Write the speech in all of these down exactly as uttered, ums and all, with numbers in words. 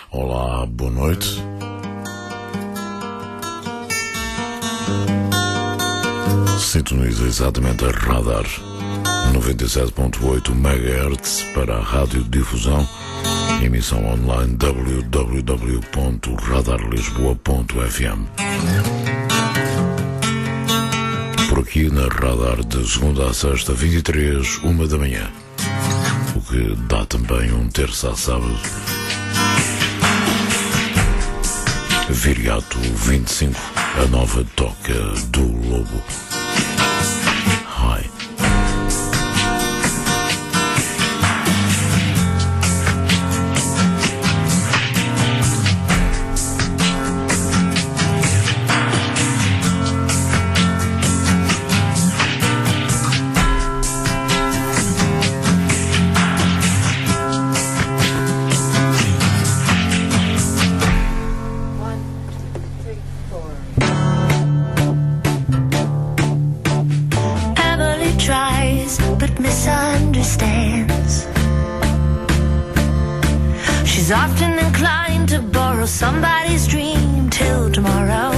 Olá, boa noite. Sintoniza exatamente a Radar noventa e sete ponto oito megahertz para a radiodifusão. Emissão online w w w ponto radar lisboa ponto f m. Por aqui na Radar de segunda a sexta, vinte e três, uma da manhã. O que dá também um terça a sábado. Viriato vinte e cinco, a nova toca do Lobo. Hi. Misunderstands. She's often inclined to borrow somebody's dream till tomorrow.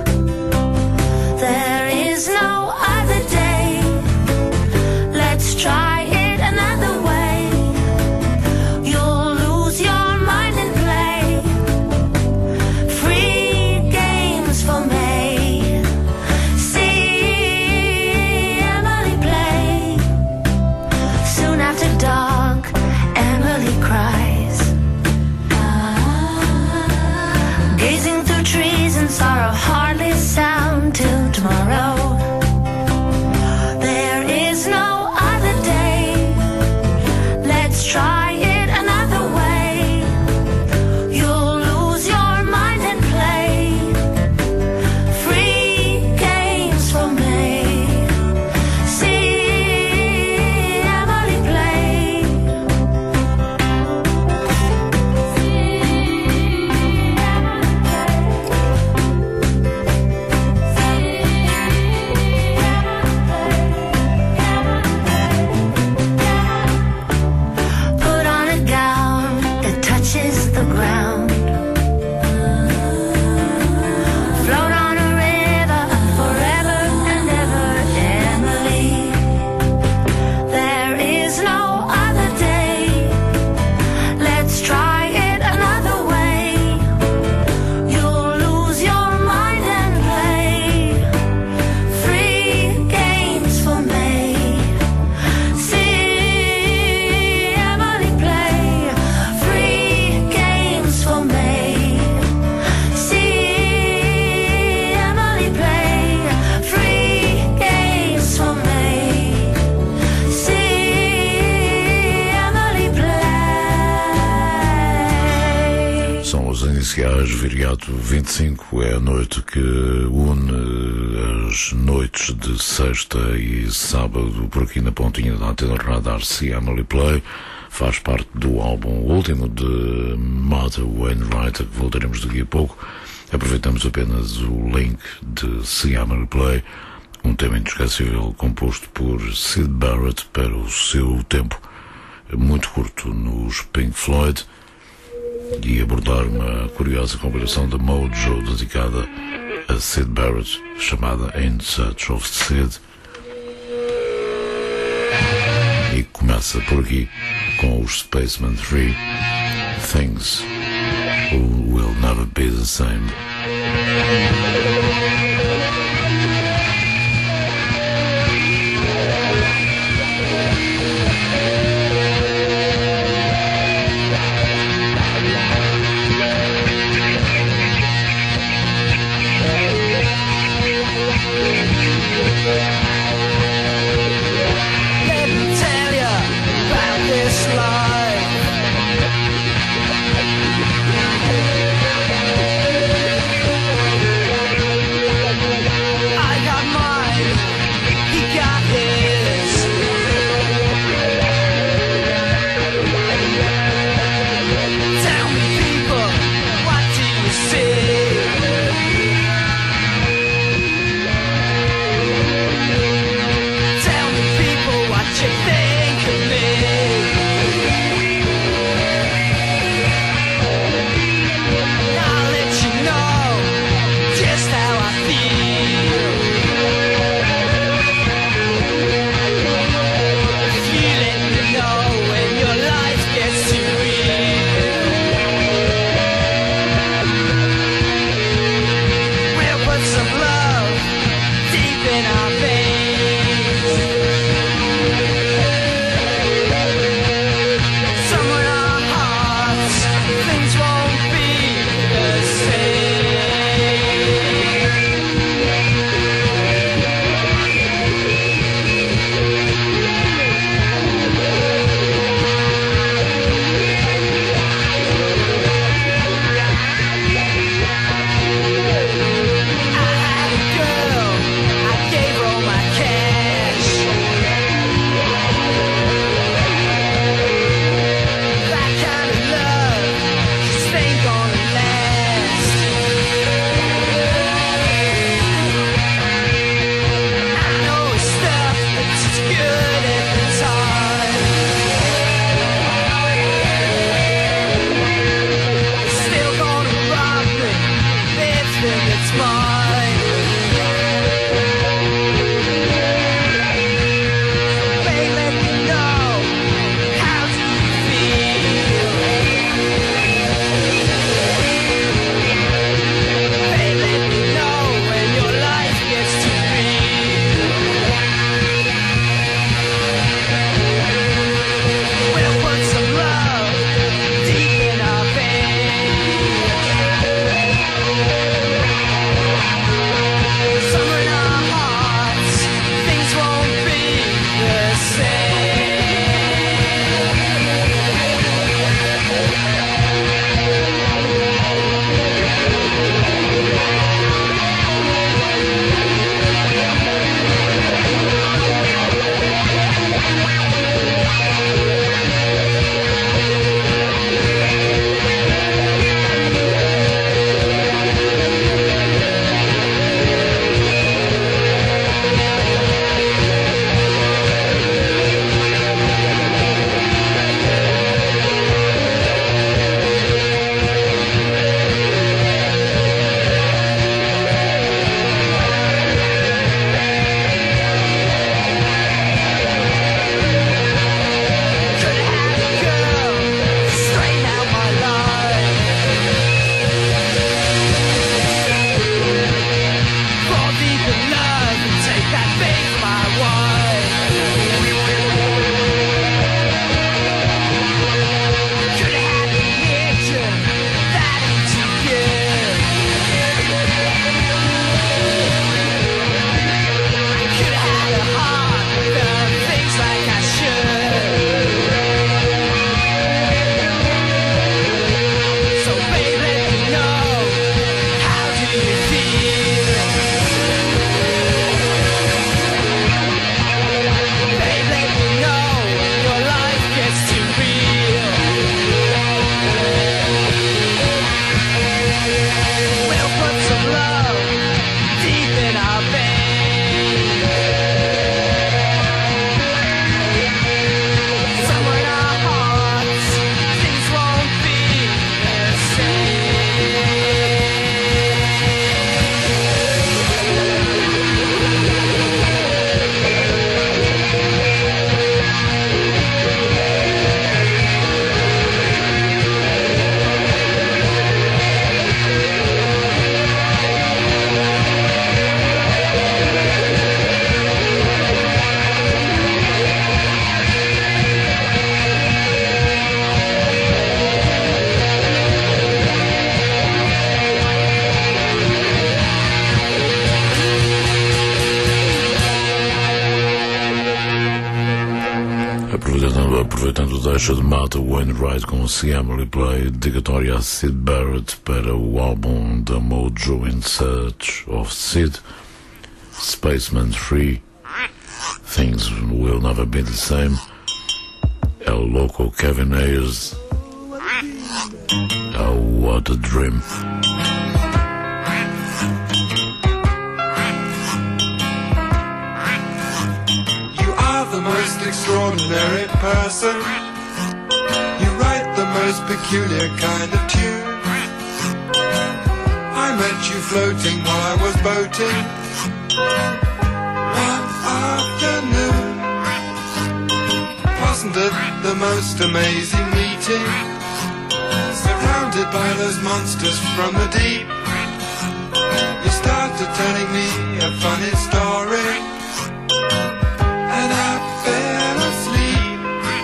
There is no other day. Let's try it another way. You'll lose your mind and play free games for me. See Emily play. Soon after dark, Emily cries, gazing through trees and sorrow hardly sound till tomorrow. There is no other day. Let's try it another way. You'll lose your mind and play free games for me. See Emily play. Put on a gown that touches the ground. Float on a river forever and ever, Emily. There is no other day. Let's try it another way. You'll lose your mind and play free games for me. See Emily play free games for me. See Emily play free games for me. See Emily play. São os iniciais. Viriato vinte e cinco é a noite que une as noites de sexta e sábado por aqui na pontinha da antena Radar. See Emily Play faz parte do álbum último de Martha Wainwright, a que voltaremos daqui a pouco. Aproveitamos apenas o link de See Emily Play, um tema inesquecível composto por Syd Barrett para o seu tempo muito curto nos Pink Floyd, e abordar uma curiosa compilação da Mojo dedicada a Syd Barrett, chamada In Search of Syd. E começa por aqui com os Spacemen três, Things Will Never Be the Same. Let me tell you about this life. deixa de Mata Wainwright com C. Emily Play, dedicatória a Syd Barrett para o álbum da Mojo In Search of Syd, Spaceman three, Things Will Never Be The Same, El Loco Kevin Ayers, Oh What A Dream. The most extraordinary person. You write the most peculiar kind of tune. I met you floating while I was boating one afternoon. Wasn't it the most amazing meeting? Surrounded by those monsters from the deep, you started telling me a funny story, and I fell asleep.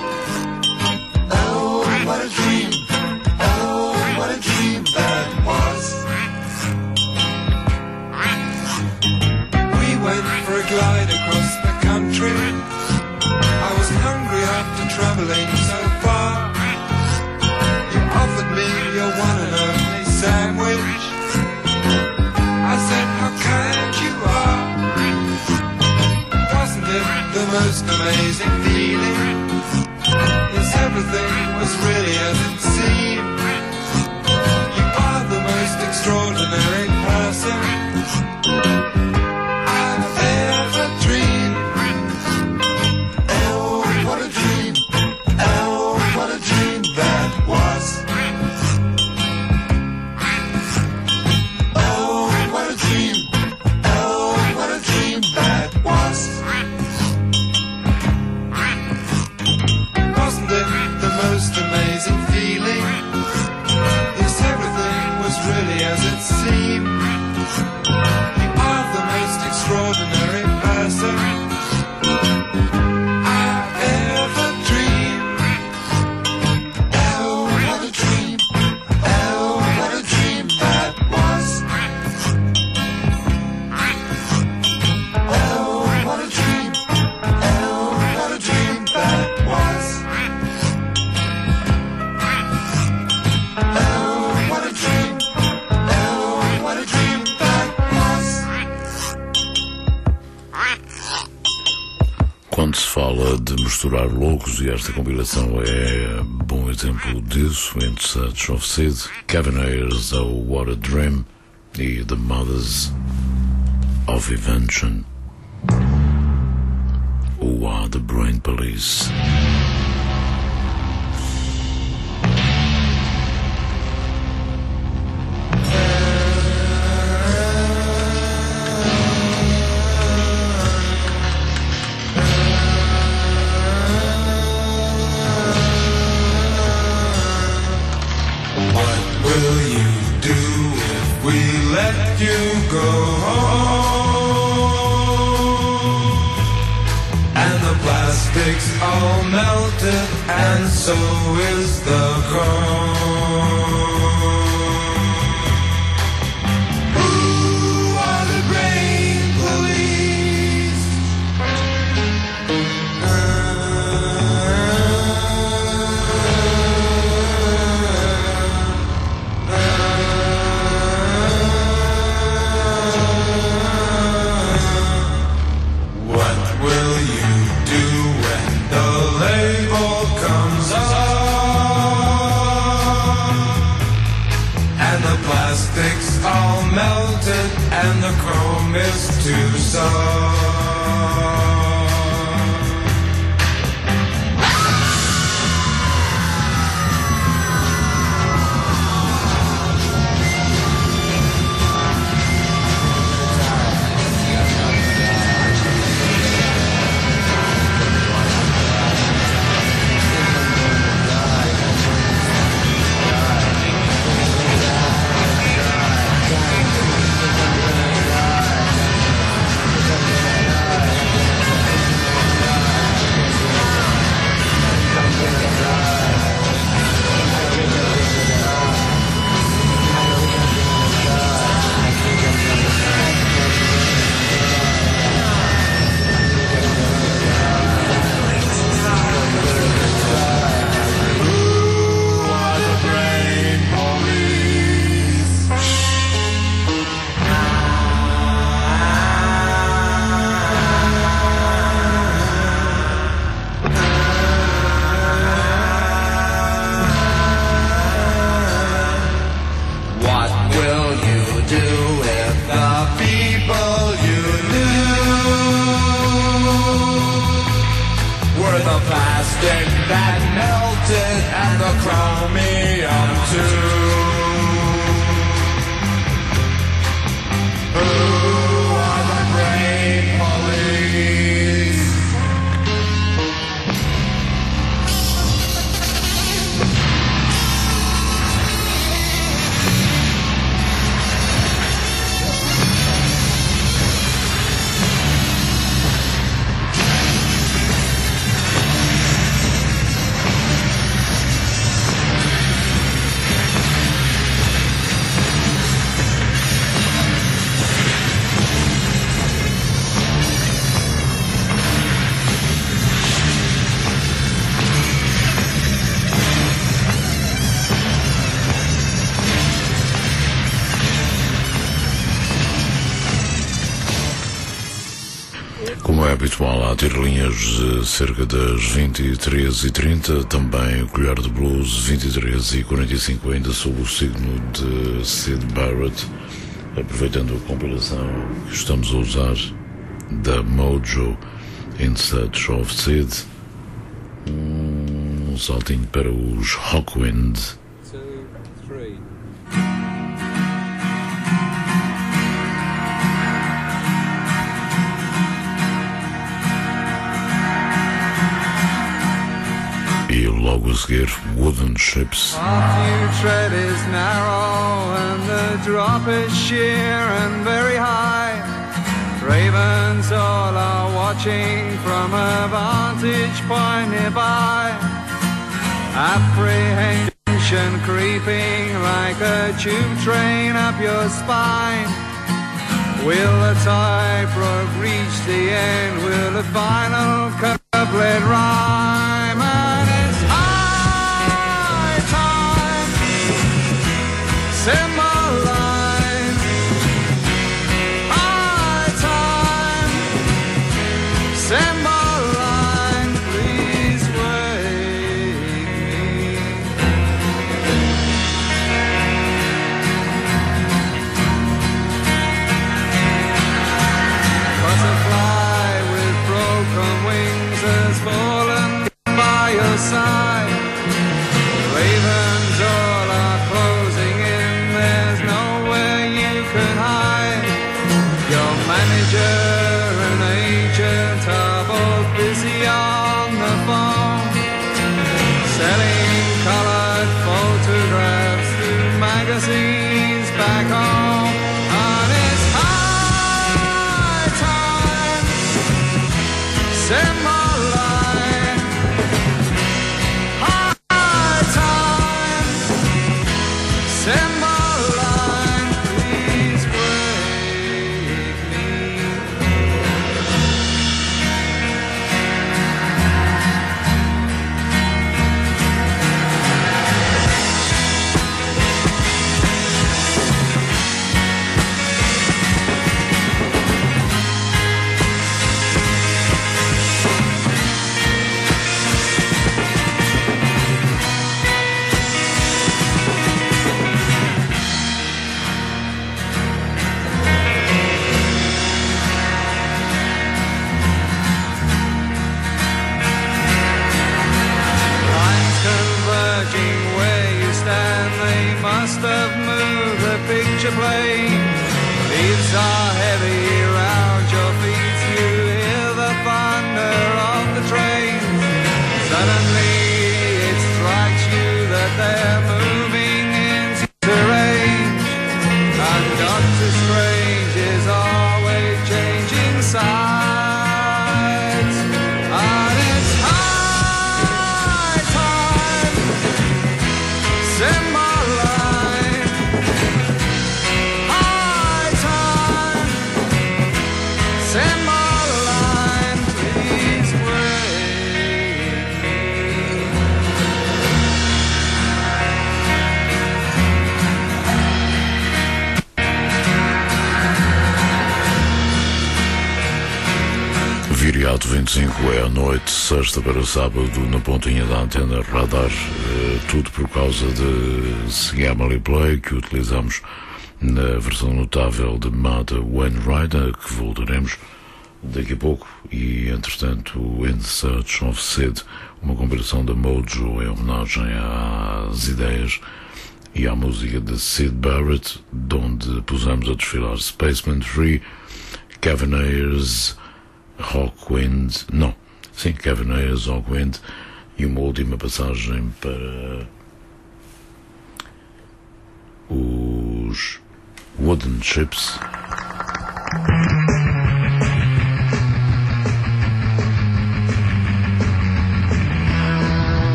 Oh, what a dream. Oh, what a dream that was. We went for a glide across the country. I was hungry after traveling so far. You offered me your one and only sandwich. I said, how kind you are. Wasn't it the most amazing feeling? Yes, everything was really as it seemed. You are the most extraordinary person I've ever dreamed. Oh, what a dream. Oh, what a dream that was. Oh, what a dream. Oh, what a dream that was. Wasn't it the most amazing feeling? Yes, everything was really as it seemed. You are the most extraordinary person I've ever dreamed. Oh, what a dream. Oh, what a dream that was. Oh, what a dream. Oh, what a dream that was. Oh, what a dream. Oh, what a dream that was. Quando se fala de misturar loucos, e esta compilação é bom exemplo disso, In Search of Syd, Kevin Ayers, Oh What a Dream, e The Mothers of Invention, Who Are The Brain Police. What will you do if we let you go home? And the plastic's all melted, and so is the chrome. Who are the brain police? What will you do when the label comes off? And the plastic's all melted, and the chrome is too soft. did have the chromium too. Who are the brain police? Como é habitual, há tirolinhas cerca das vinte e três e trinta, também o Colher de Blues, vinte e três e quarenta e cinco, ainda sob o signo de Syd Barrett, aproveitando a compilação que estamos a usar da Mojo In Search of Syd, um saltinho para os Hawkwind. E logo a seguir, Wooden Ships. After you tread is narrow and the drop is sheer and very high. Ravens all are watching from a vantage point nearby. Apprehension creeping like a tube train up your spine. Will the tightrope reach the end? Will the final couplet rhyme? And it's high time, Cymbeline. High time, Cymbeline. Please wake me. Butterfly with broken wings has fallen by your side. Ravens all are closing in, there's nowhere you can hide. Your manager and agent are both busy on the phone, selling colored photographs to magazines back home. And it's high time, Cymbeline. High time, Cymbeline. Please wake me. Lines converging where you stand, they must have moved the picture plane. Leaves are heavy around your feet, you hear the thunder of the train. Suddenly it strikes you that they're moving into range, and Doctor Strange is always changing sides. And it's high time, Cymbeline. High time, Cymbeline. Please wake me. Viriato vinte e cinco é a noite, sexta para sábado, na pontinha da antena Radar. Eh, tudo por causa de Siamely Play, que utilizamos na versão notável de Mother Wainwright, que voltaremos daqui a pouco. E, entretanto, In Search of Syd, uma compilação da Mojo em homenagem às ideias e à música de Syd Barrett, de onde pusemos a desfilar Spaceman três, Kevin Ayers, Hawkwind, não, sim, Kevin Ayers, Hawkwind, e uma última passagem para os Wooden Ships.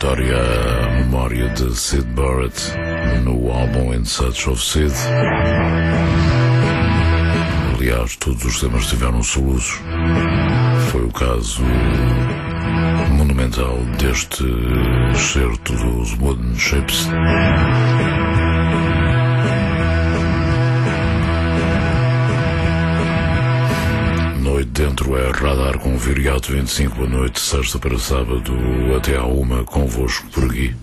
dedicatória à memória de Syd Barrett no álbum In Search of Syd. Aliás, todos os temas tiveram soluços. Foi o caso monumental deste excerto dos Wooden Ships. Noite dentro é Radar com Viriato vinte e cinco, boa noite, sexta para sábado, até à uma, convosco por aqui.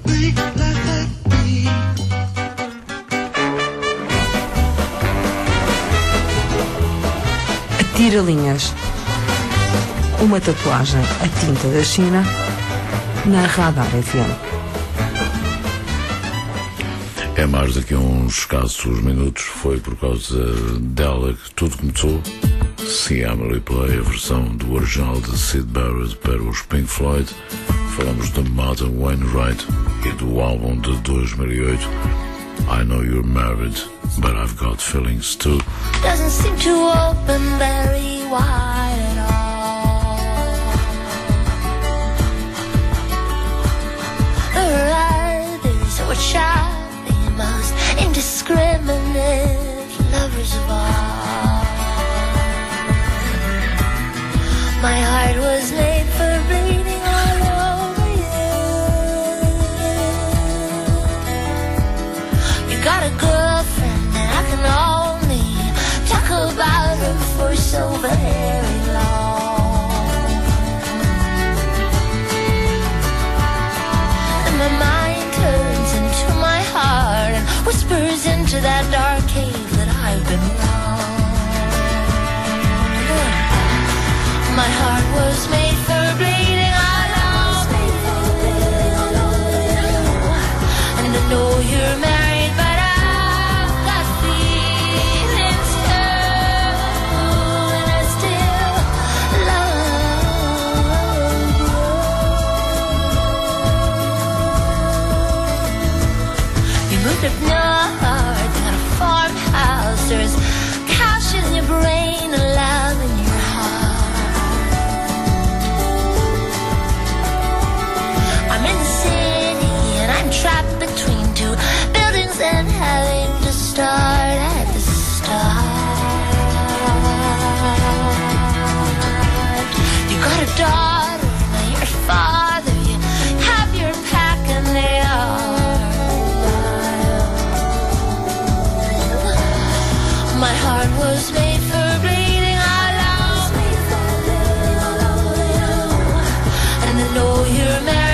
Tira-linhas. Uma tatuagem a tinta da China na Radar F M. É mais daqui a uns escassos minutos, foi por causa dela que tudo começou. Se Emily Play, a versão do original de Syd Barrett para os Pink Floyd. Falamos de Martha Wainwright e do álbum de dois mil e oito, I Know You're Married, But I've Got Feelings Too. Doesn't seem to open very wide at all. Her eyes so shy, the most indiscriminate lovers of all. My heart was made for bleeding all over you. You got a girlfriend and I can only talk about her for so very long. And my mind turns into my heart and whispers into that dark cave that I've been wrong. My heart was made for bleeding all over you. And I know you're married, but I've got feelings too. And I still love you. You moved up north, got a farmhouse. There's cash in your brain and love in your heart. I'm in the city and I'm trapped between two buildings and having to start at the start. You got a daughter, now you're a father. You have your pack and they are wild. My heart was made for bleeding all over you. And I know you're married.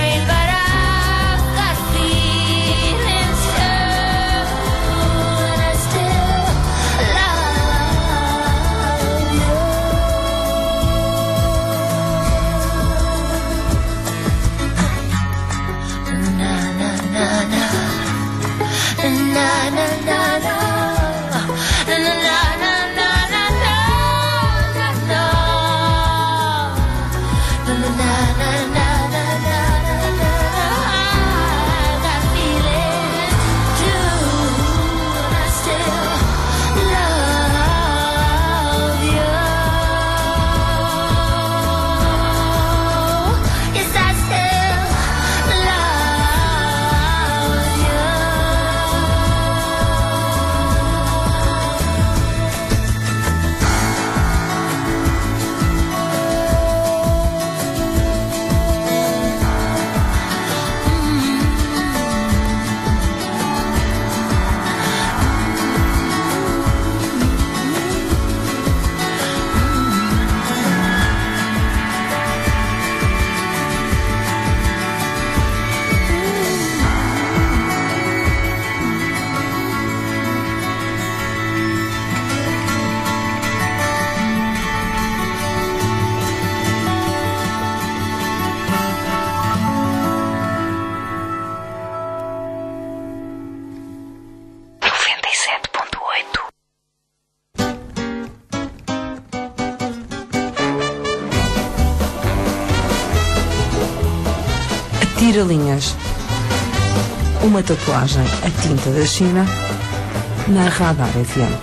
Tira-linhas. Uma tatuagem a tinta da China na Radar F M.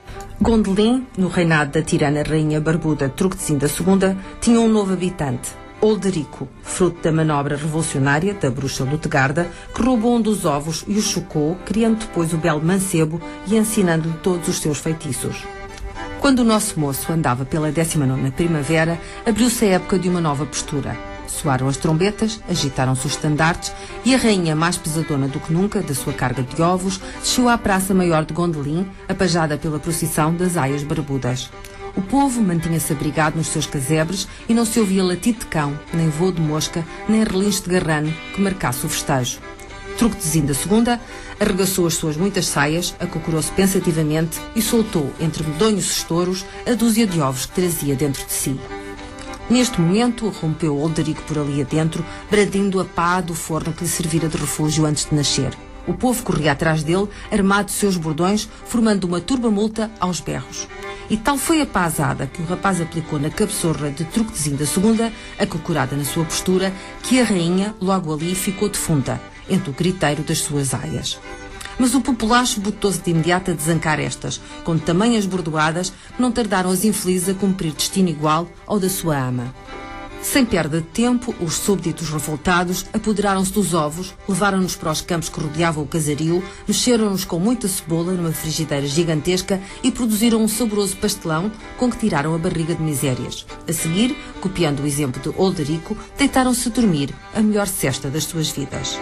Gondolin, no reinado da tirana rainha barbuda Turquezinda segunda, tinha um novo habitante, Olderico, fruto da manobra revolucionária da bruxa Lutegarda, que roubou um dos ovos e o chocou, criando depois o belo mancebo e ensinando-lhe todos os seus feitiços. Quando o nosso moço andava pela décima nona primavera, abriu-se a época de uma nova postura. Soaram as trombetas, agitaram-se os estandartes e a rainha, mais pesadona do que nunca, da sua carga de ovos, desceu à Praça Maior de Gondolin, apajada pela procissão das aias barbudas. O povo mantinha-se abrigado nos seus casebres e não se ouvia latido de cão, nem voo de mosca, nem relincho de garrano que marcasse o festejo. Truquezinho da segunda arregaçou as suas muitas saias, acocorou-se pensativamente e soltou, entre medonhos estouros, a dúzia de ovos que trazia dentro de si. Neste momento, rompeu Olderico por ali adentro, bradindo a pá do forno que lhe servira de refúgio antes de nascer. O povo corria atrás dele, armado de seus bordões, formando uma turba-multa aos berros. E tal foi a pazada que o rapaz aplicou na cabeçorra de Truquezinho da segunda, acocorada na sua postura, que a rainha, logo ali, ficou defunta, entre o griteiro das suas aias. Mas o populacho botou-se de imediato a desancar estas, com tamanhas bordoadas que não tardaram as infelizes a cumprir destino igual ao da sua ama. Sem perda de tempo, os súbditos revoltados apoderaram-se dos ovos, levaram-nos para os campos que rodeavam o casario, mexeram-nos com muita cebola numa frigideira gigantesca e produziram um saboroso pastelão com que tiraram a barriga de misérias. A seguir, copiando o exemplo de Olderico, deitaram-se a dormir, a melhor cesta das suas vidas.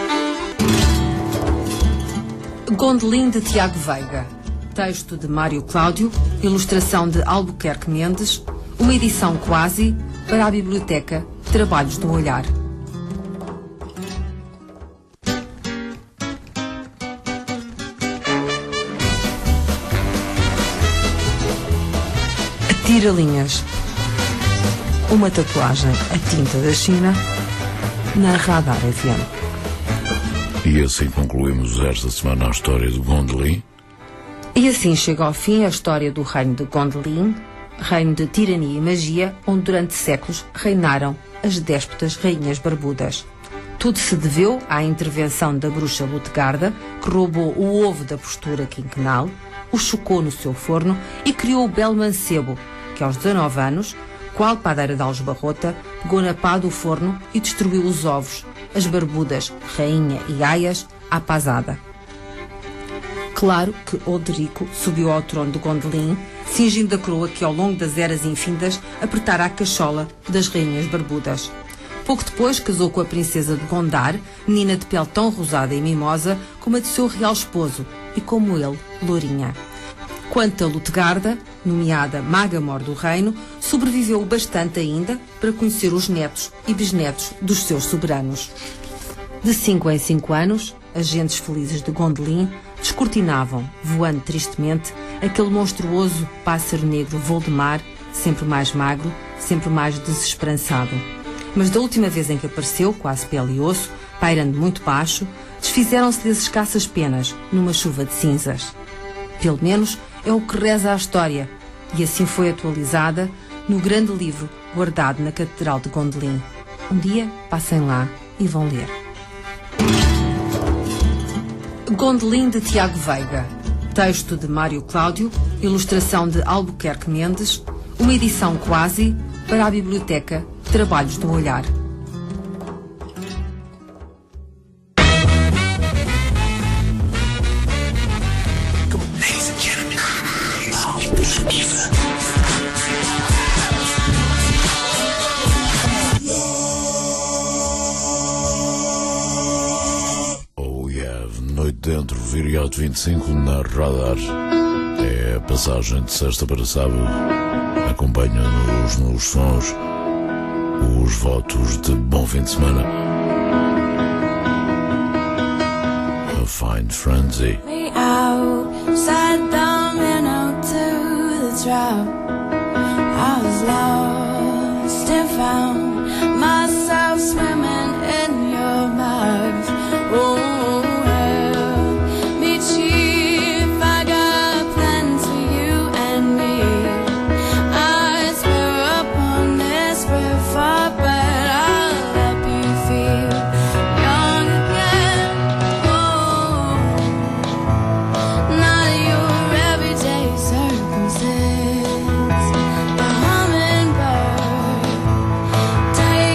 Gondolin, de Tiago Veiga. Texto de Mário Cláudio, ilustração de Albuquerque Mendes, uma edição quasi para a biblioteca Trabalhos do Olhar. Tira-linhas. Uma tatuagem a tinta da China na Radar F M. E assim concluímos esta semana a história de Gondolin. E assim chega ao fim a história do reino de Gondolin, reino de tirania e magia, onde durante séculos reinaram as déspotas rainhas barbudas. Tudo se deveu à intervenção da bruxa Lutegarda, que roubou o ovo da postura quinquenal, o chocou no seu forno e criou o belo mancebo, que aos dezanove anos, qual padeira de algebarrota, pegou na pá do forno e destruiu os ovos, as barbudas, rainha e aias, à pasada. Claro que Olderico subiu ao trono de Gondolin, cingindo a coroa que ao longo das eras infindas apertara a cachola das rainhas barbudas. Pouco depois casou com a princesa de Gondar, menina de pele tão rosada e mimosa como a de seu real esposo, e como ele, lourinha. Quanto a Lutegarda, nomeada Maga-Mor do reino, sobreviveu bastante ainda para conhecer os netos e bisnetos dos seus soberanos. De cinco em cinco anos, as gentes felizes de Gondolin descortinavam, voando tristemente, aquele monstruoso pássaro negro Voldemar, sempre mais magro, sempre mais desesperançado. Mas da última vez em que apareceu, quase pele e osso, pairando muito baixo, desfizeram-se-lhe as escassas penas, numa chuva de cinzas. Pelo menos é o que reza a história, e assim foi atualizada no grande livro guardado na Catedral de Gondolin. Um dia passem lá e vão ler. Gondolin, de Tiago Veiga. Texto de Mário Cláudio, ilustração de Albuquerque Mendes, uma edição quasi para a biblioteca Trabalhos do Olhar. Dentro, Viriato vinte e cinco na Radar. É a passagem de sexta para sábado. Acompanha-nos nos sons os votos de bom fim de semana. A Fine Frenzy. Me outside the minnow to the trap. I was lost and found myself swimming in your mouth. Oh, take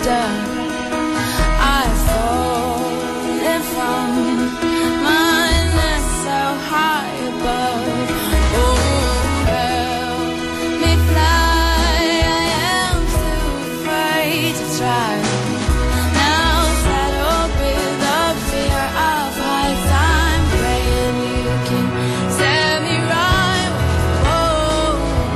done. I've fallen from my nest so high above. Oh, help me fly. I am too afraid to try. Now saddled with the fear of heights, I'm praying you can set me right. Whoa,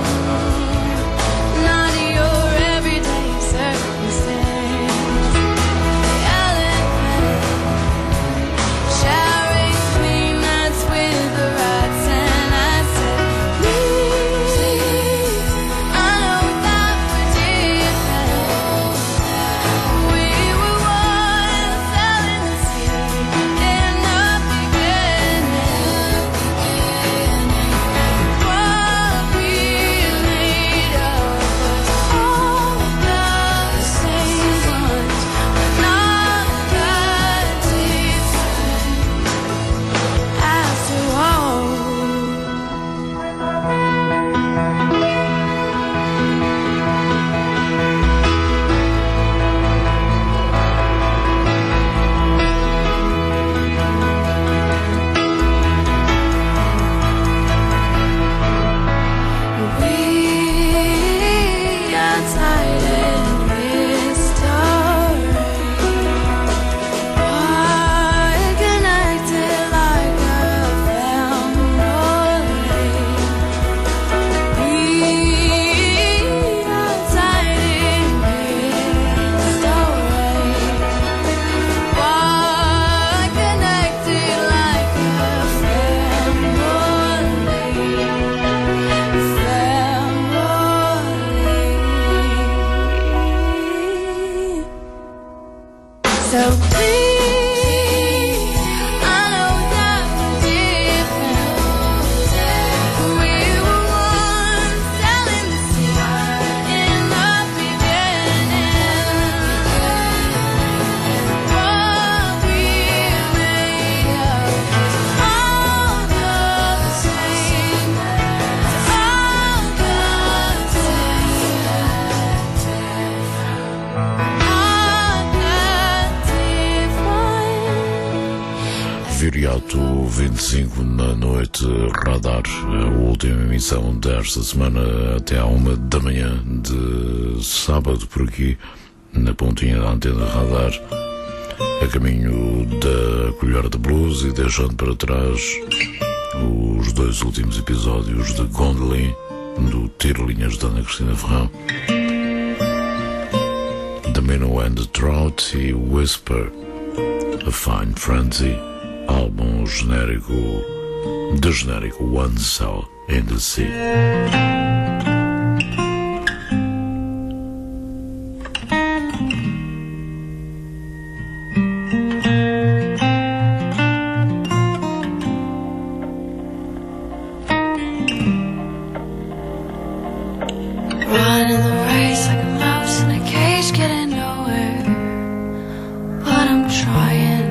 not your everyday circumstance. The elephant showering between nuts with the rats, and I said, please, I know that we're different. We were once selling the sea in the beginning. What we made of was all the same ones, not that different after all. We are tied in this story. We're connected like a family. We are tied in this story. We're connected like a family. Family. So please, I know that we're different. We were once selling the sea in the beginning. What we made of is all the same, all the Viriato vinte e cinco na noite Radar, a última emissão desta semana até à uma da manhã de sábado por aqui, na pontinha da antena Radar, a caminho da Colher de Blues e deixando para trás os dois últimos episódios de Gondolin, do Tirolinhas da Ana Cristina Ferrão, The Minnow and the Trout e Whisper, A Fine Frenzy, álbum genérico de genérico One Cell in the Sea. Running the race like a mouse in a cage, getting nowhere. But I'm trying.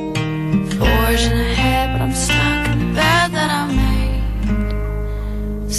Forging ahead, but I'm stuck in the bed that I made.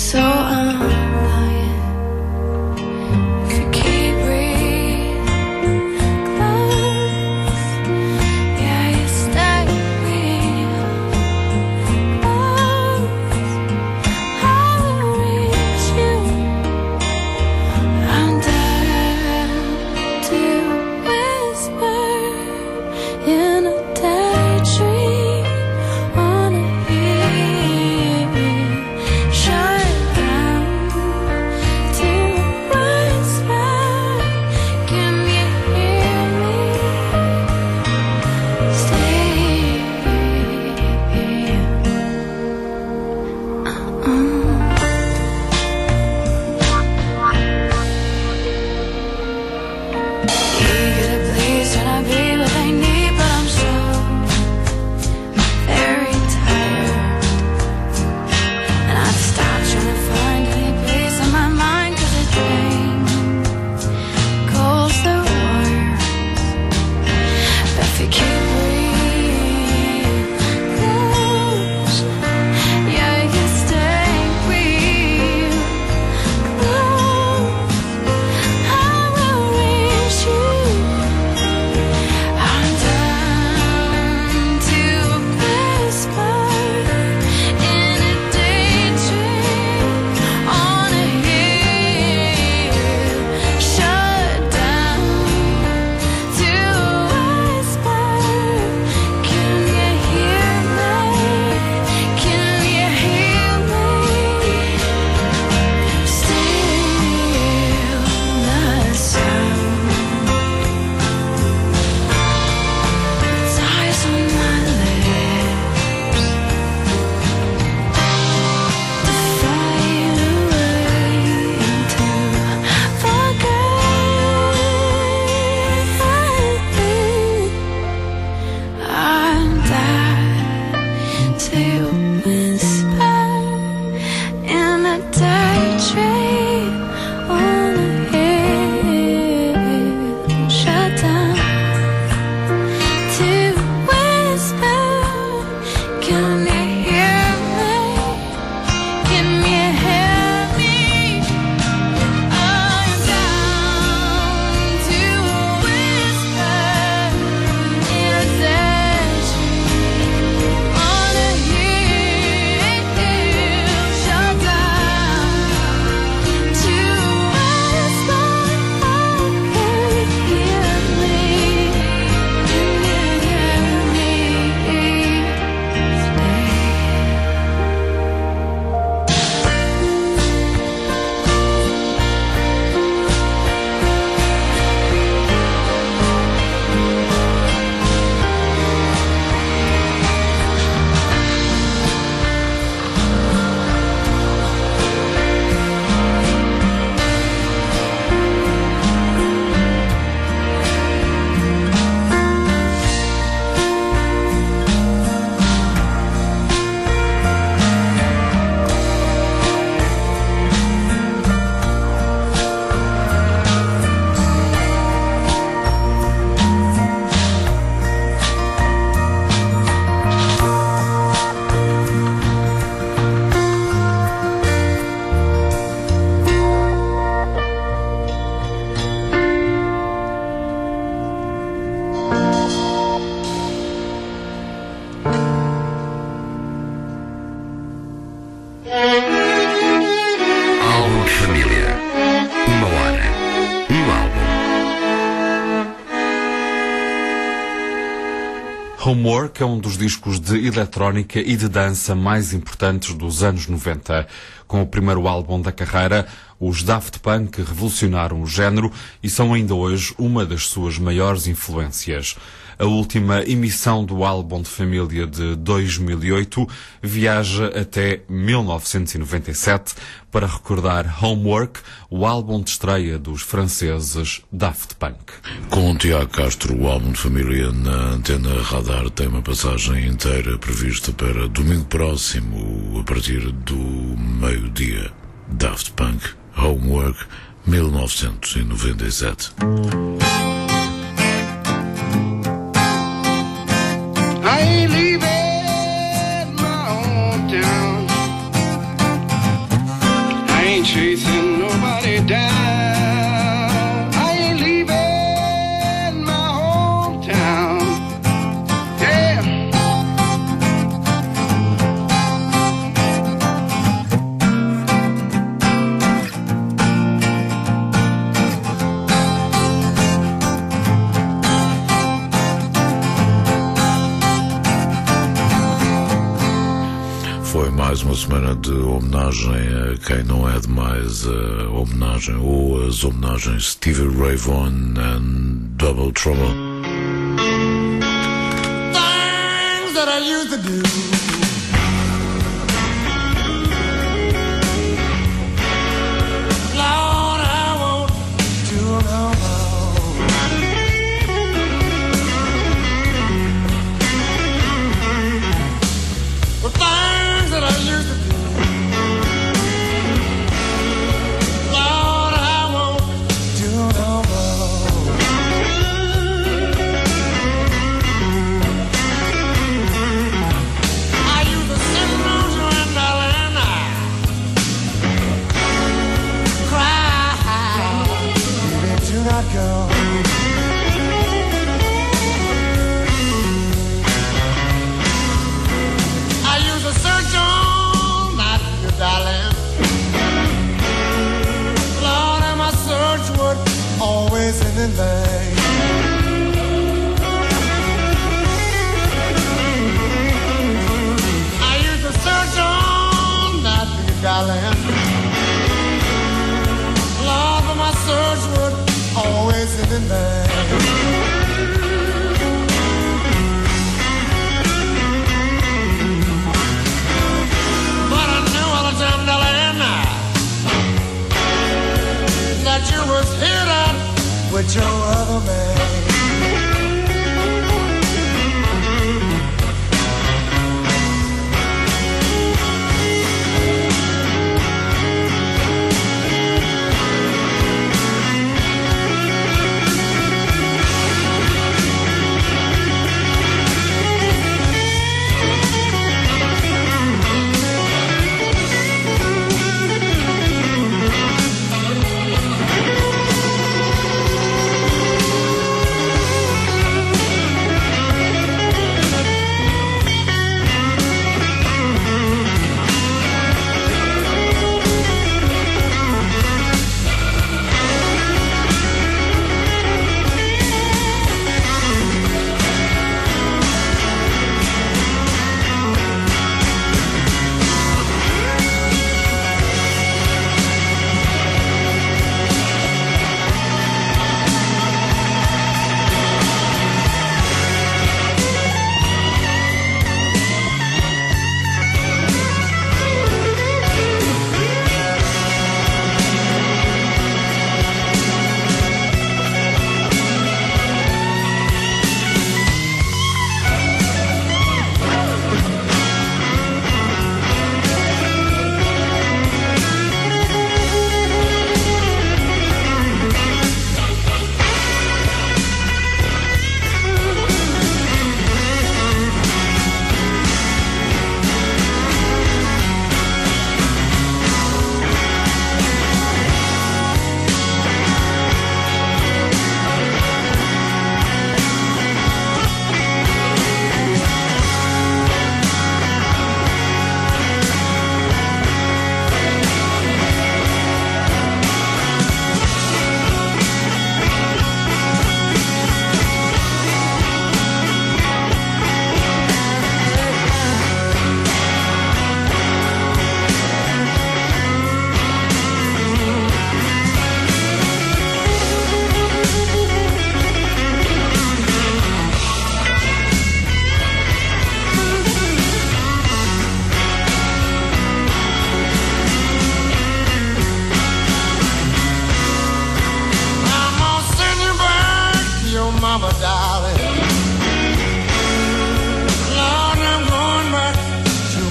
Álbum de família. Uma hora. Um álbum. Homework é um dos discos de eletrónica e de dança mais importantes dos anos noventa. Com o primeiro álbum da carreira, os Daft Punk revolucionaram o género e são ainda hoje uma das suas maiores influências. A última emissão do álbum de família de dois mil e oito viaja até mil novecentos e noventa e sete para recordar Homework, o álbum de estreia dos franceses Daft Punk. Com Tiago Castro, o álbum de família na Antena Radar tem uma passagem inteira prevista para domingo próximo, a partir do meio-dia. Daft Punk, Homework, mil novecentos e noventa e sete. I ain't leaving my hometown. I ain't chasing nobody down. I ain't leaving my hometown. Yeah. Foi mais uma semana de homenagem a quem não é demais a homenagem, ou as homenagens Stevie Ray Vaughan and Double Trouble. Things that I used to do. Lord, I won't do no more. The things that I used to do. Lord, I won't do no more. I used to sit around you and darling, I cry. Baby, do not go. I used to search all night for you, darling. Lord, and my search would always end in vain. I used to search all night for you, darling. Lord, but my search would always end in vain. But I knew all the time, darling, that you was hid up with your other man.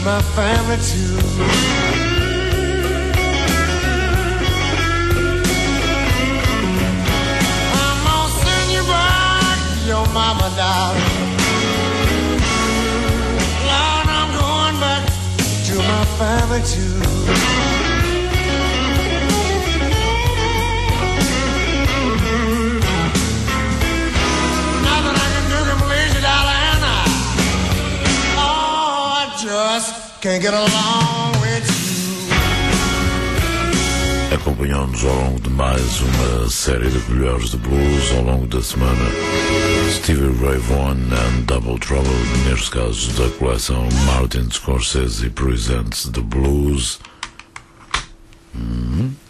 my family too. I'm gonna send you back to your mama, darling. Lord, I'm going back to my family too. Can't get along with you. Acompanhou-nos ao longo de mais uma série de melhores de blues ao longo da semana. Stevie Ray Vaughan and Double Trouble, neste caso da coleção Martin Scorsese Presents the Blues. Hum.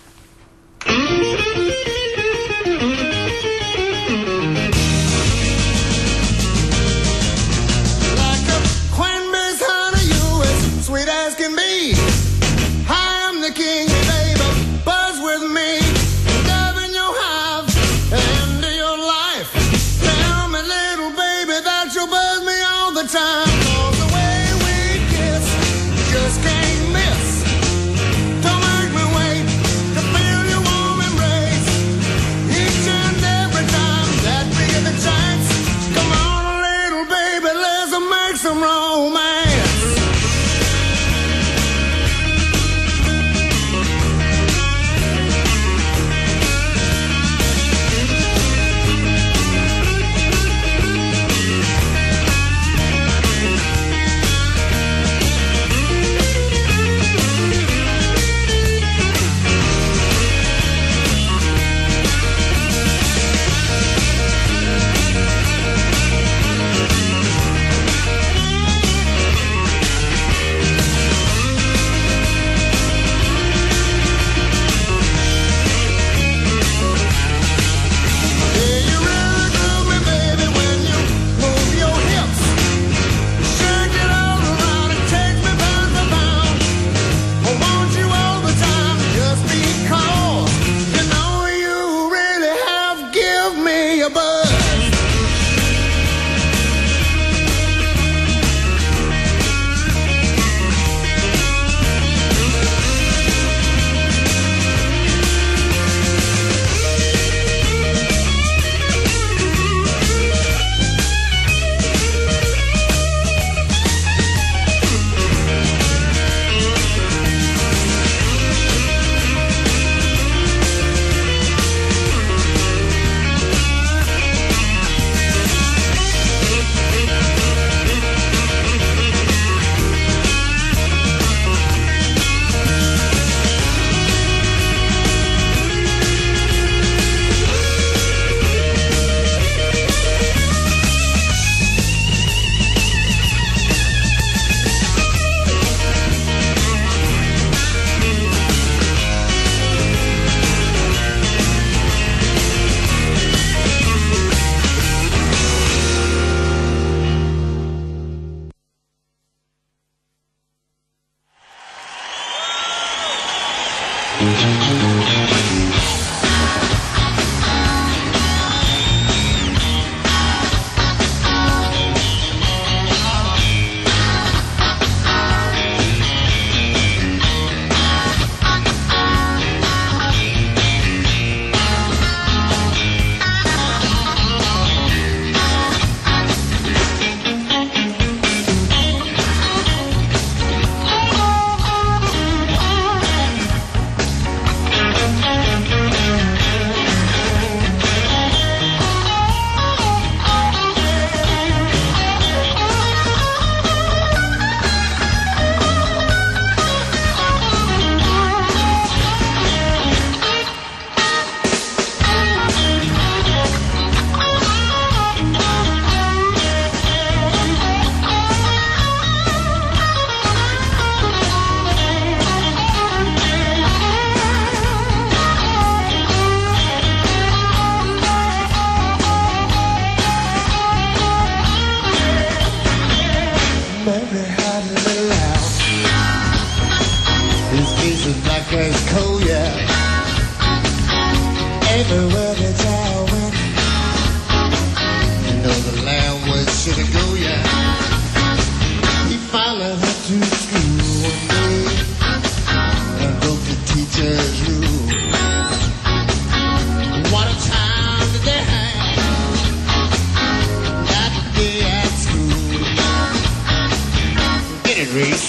as cold, yeah. Everywhere that I went, you know the land was shit to go, yeah. He finally had to school one day and broke the teacher's rule. What a time did they have that day at school. Get it, Reese.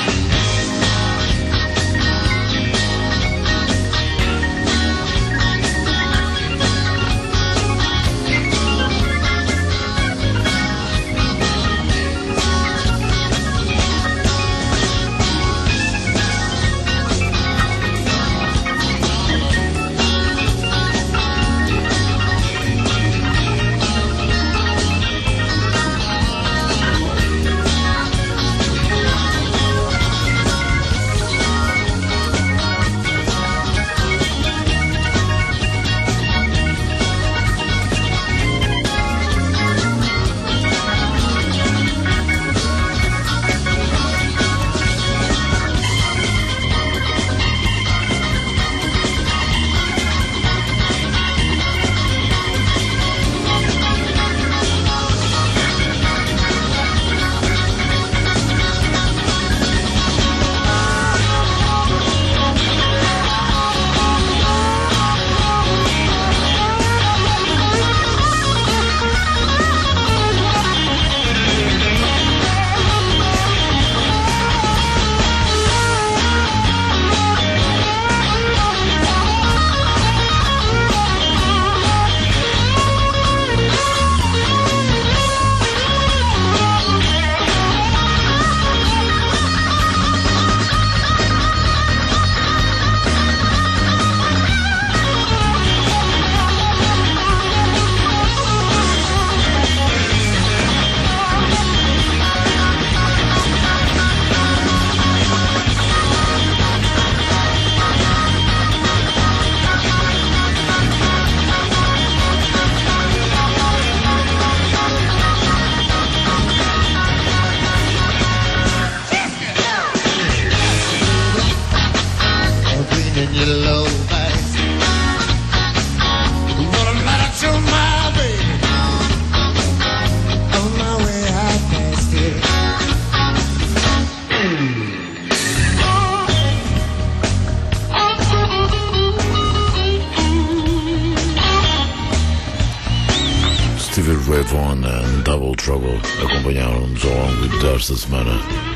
Stevie Ray Vaughan e Double Trouble acompanharam-nos ao longo desta semana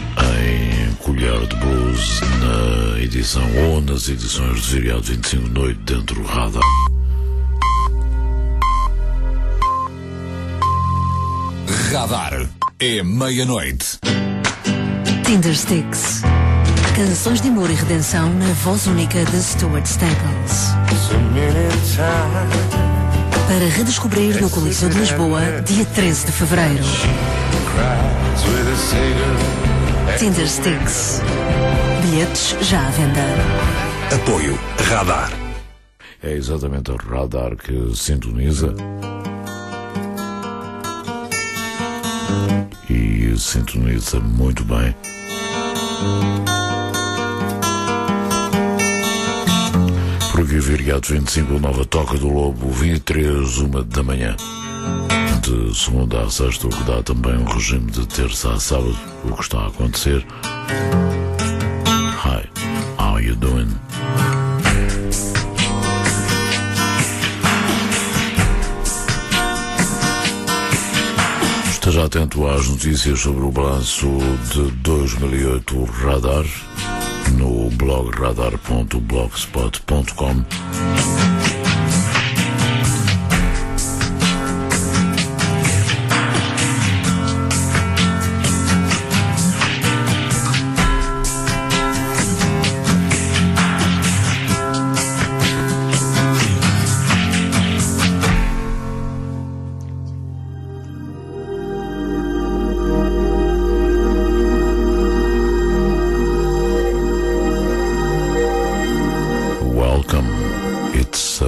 em Colher de Blues na edição ou nas edições de Viriato vinte e cinco Noite dentro do Radar. Radar é meia-noite. Tindersticks. Canções de amor e redenção na voz única de Stuart Staples. Para redescobrir no Coliseu de Lisboa, dia treze de fevereiro. Tindersticks. Bilhetes já à venda. Apoio Radar. É exatamente o Radar que sintoniza e sintoniza muito bem. Por aqui, Viriato vinte e cinco, Nova Toca do Lobo, vinte e três, uma da manhã. De segunda a sexta, o que dá também um regime de terça a sábado, o que está a acontecer. Hi, how you doing? Esteja atento às notícias sobre o balanço de dois mil e oito Radar no blog radar ponto blogspot ponto com. It's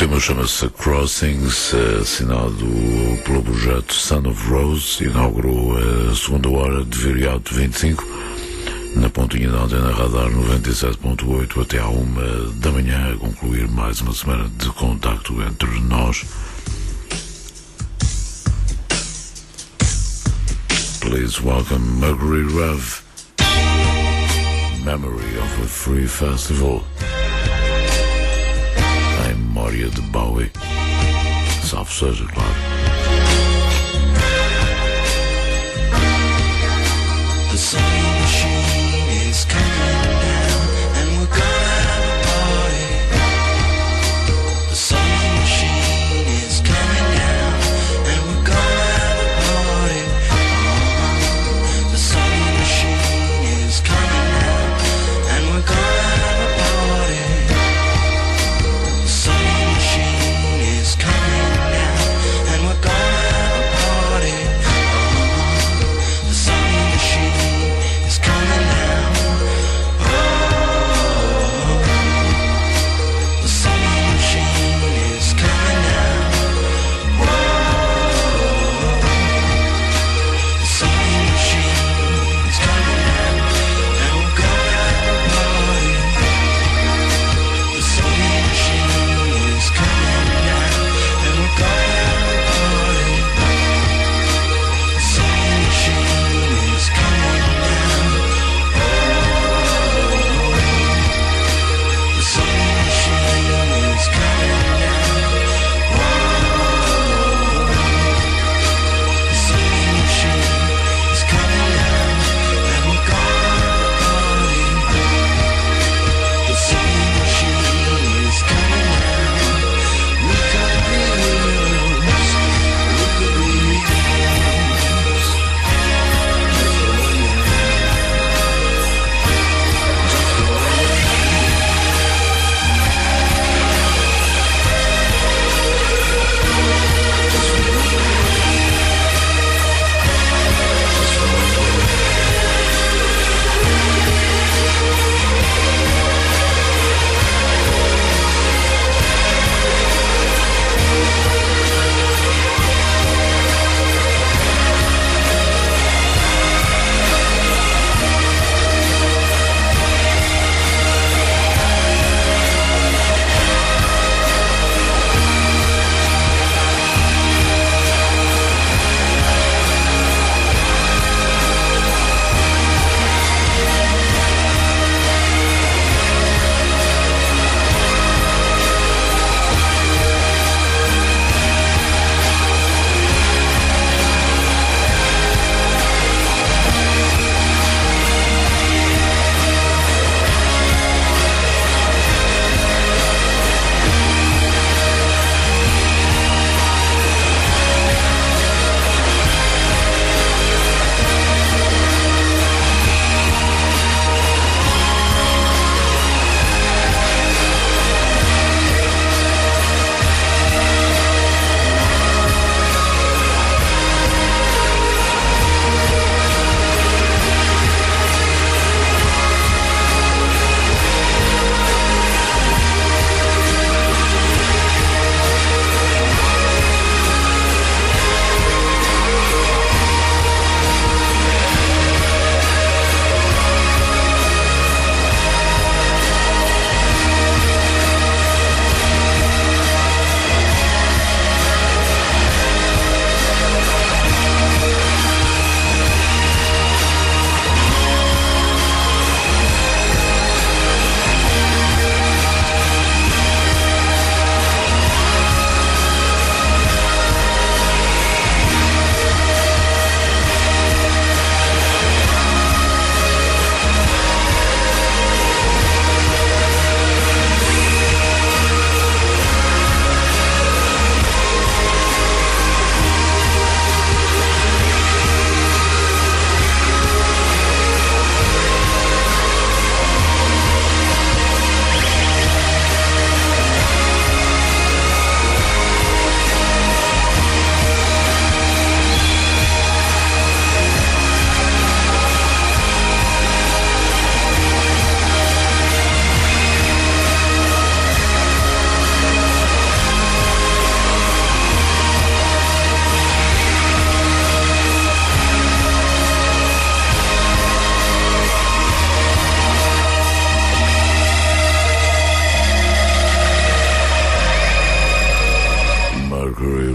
tema chama-se Crossings, assinado pelo projeto Son of Rose, inaugurou a segunda hora de Viriato vinte e cinco, na pontinha da antena Radar noventa e sete ponto oito até à uma da manhã, a concluir mais uma semana de contacto entre nós. Please welcome Mercury Rev, Memory of a Free Festival. A memória de Bowie. Salve seja, claro. The sewing machine is coming down and we're gonna have a party. The sewing machine is coming down and we're gonna have a party. Uh-huh. The sewing machine is coming down and we're gonna have a party. The sewing machine is coming down and we're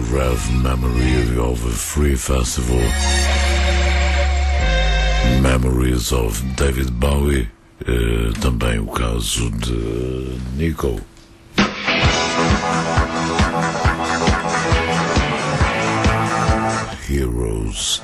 Rev Memory of a Free Festival. Memories of David Bowie. Uh, também o caso de Nico. Heroes.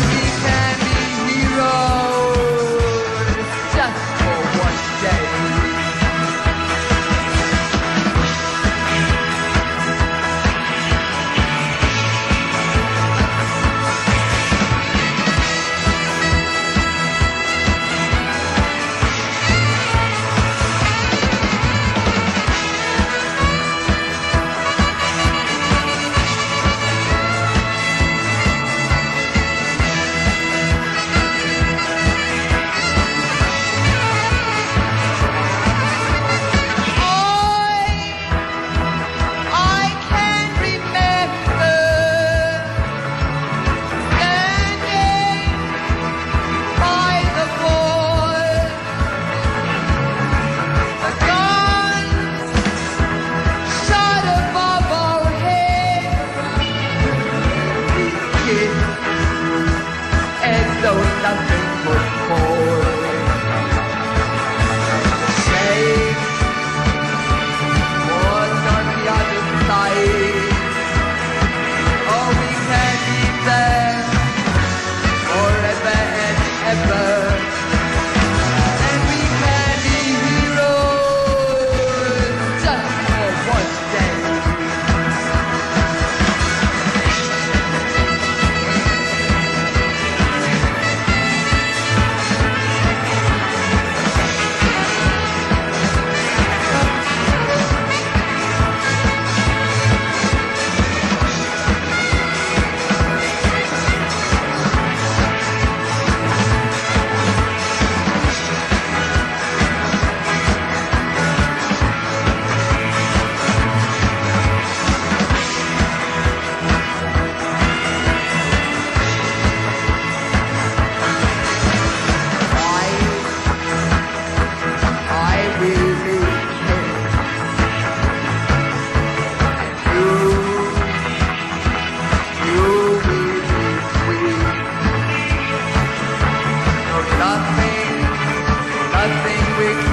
Just for one day.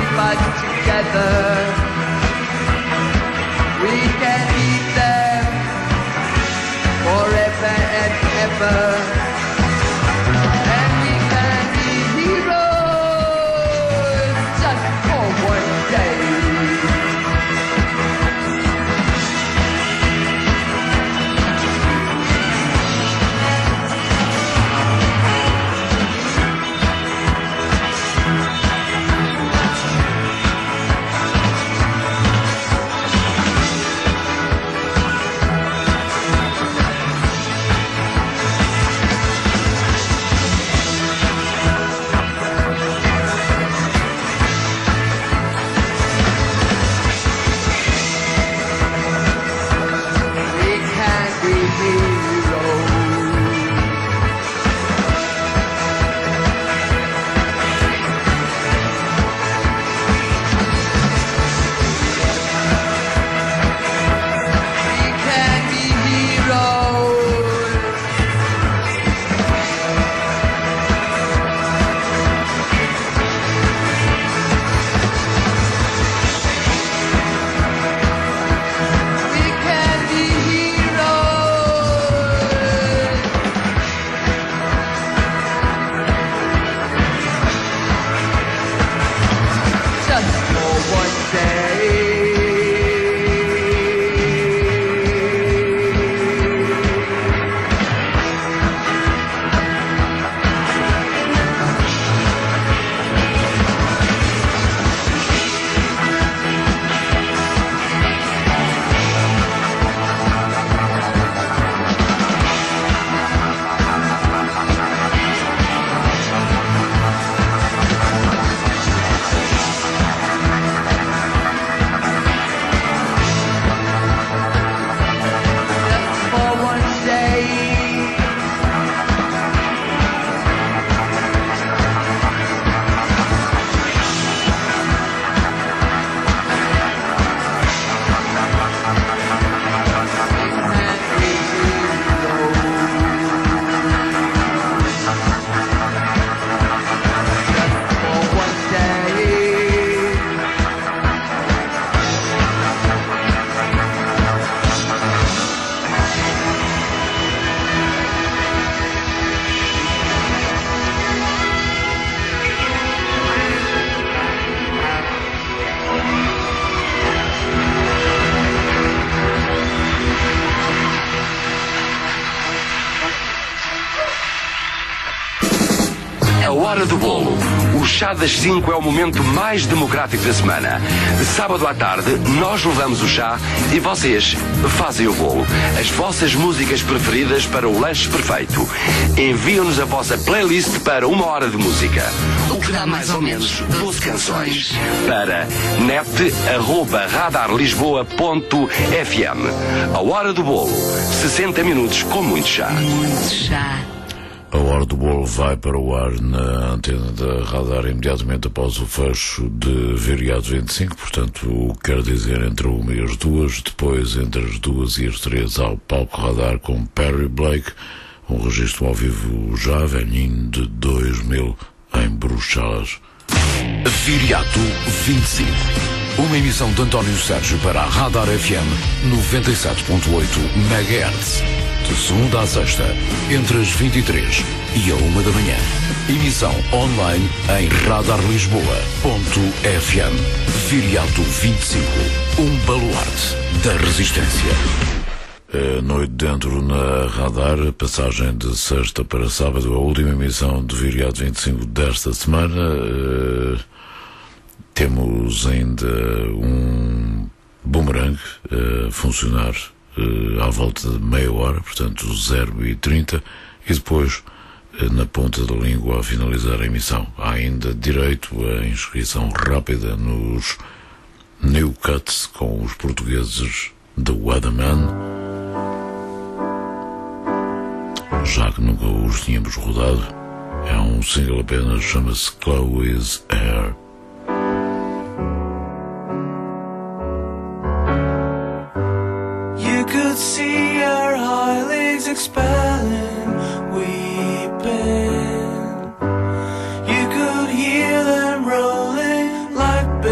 but together we can eat them forever and ever. And we can be heroes just for one day. A Hora do Bolo. O chá das cinco é o momento mais democrático da semana. Sábado à tarde, nós levamos o chá e vocês fazem o bolo. As vossas músicas preferidas para o lanche perfeito. Enviam-nos a vossa playlist para uma hora de música. O que dá mais ou menos doze canções. Para net arroba radarlisboa ponto f m. A Hora do Bolo. sessenta minutos com muito chá. Muito chá. A Hora do Bolo vai para o ar na antena da Radar imediatamente após o fecho de Viriato vinte e cinco, portanto, o que quer dizer entre uma e as duas, depois entre as duas e as três ao palco Radar com Perry Blake, um registro ao vivo já velhinho de dois mil em Bruxelas. Viriato vinte e cinco. Uma emissão de António Sérgio para a Radar F M noventa e sete ponto oito megahertz. De segunda à sexta, entre as vinte e três e a uma da manhã. Emissão online em radarlisboa ponto f m. Viriato vinte e cinco, um baluarte da resistência. A noite dentro na Radar, passagem de sexta para sábado, a última emissão de Viriato vinte e cinco desta semana. Uh, temos ainda um boomerang a funcionar uh, à volta de meia hora, portanto zero e trinta, e depois uh, na ponta da língua a finalizar a emissão. Há ainda direito à inscrição rápida nos New Cuts com os portugueses The Weatherman, já que nunca os tínhamos rodado. É um single apenas, chama-se Chloe's Hair. You could see her eyelids expelling, weeping. You could hear them rolling like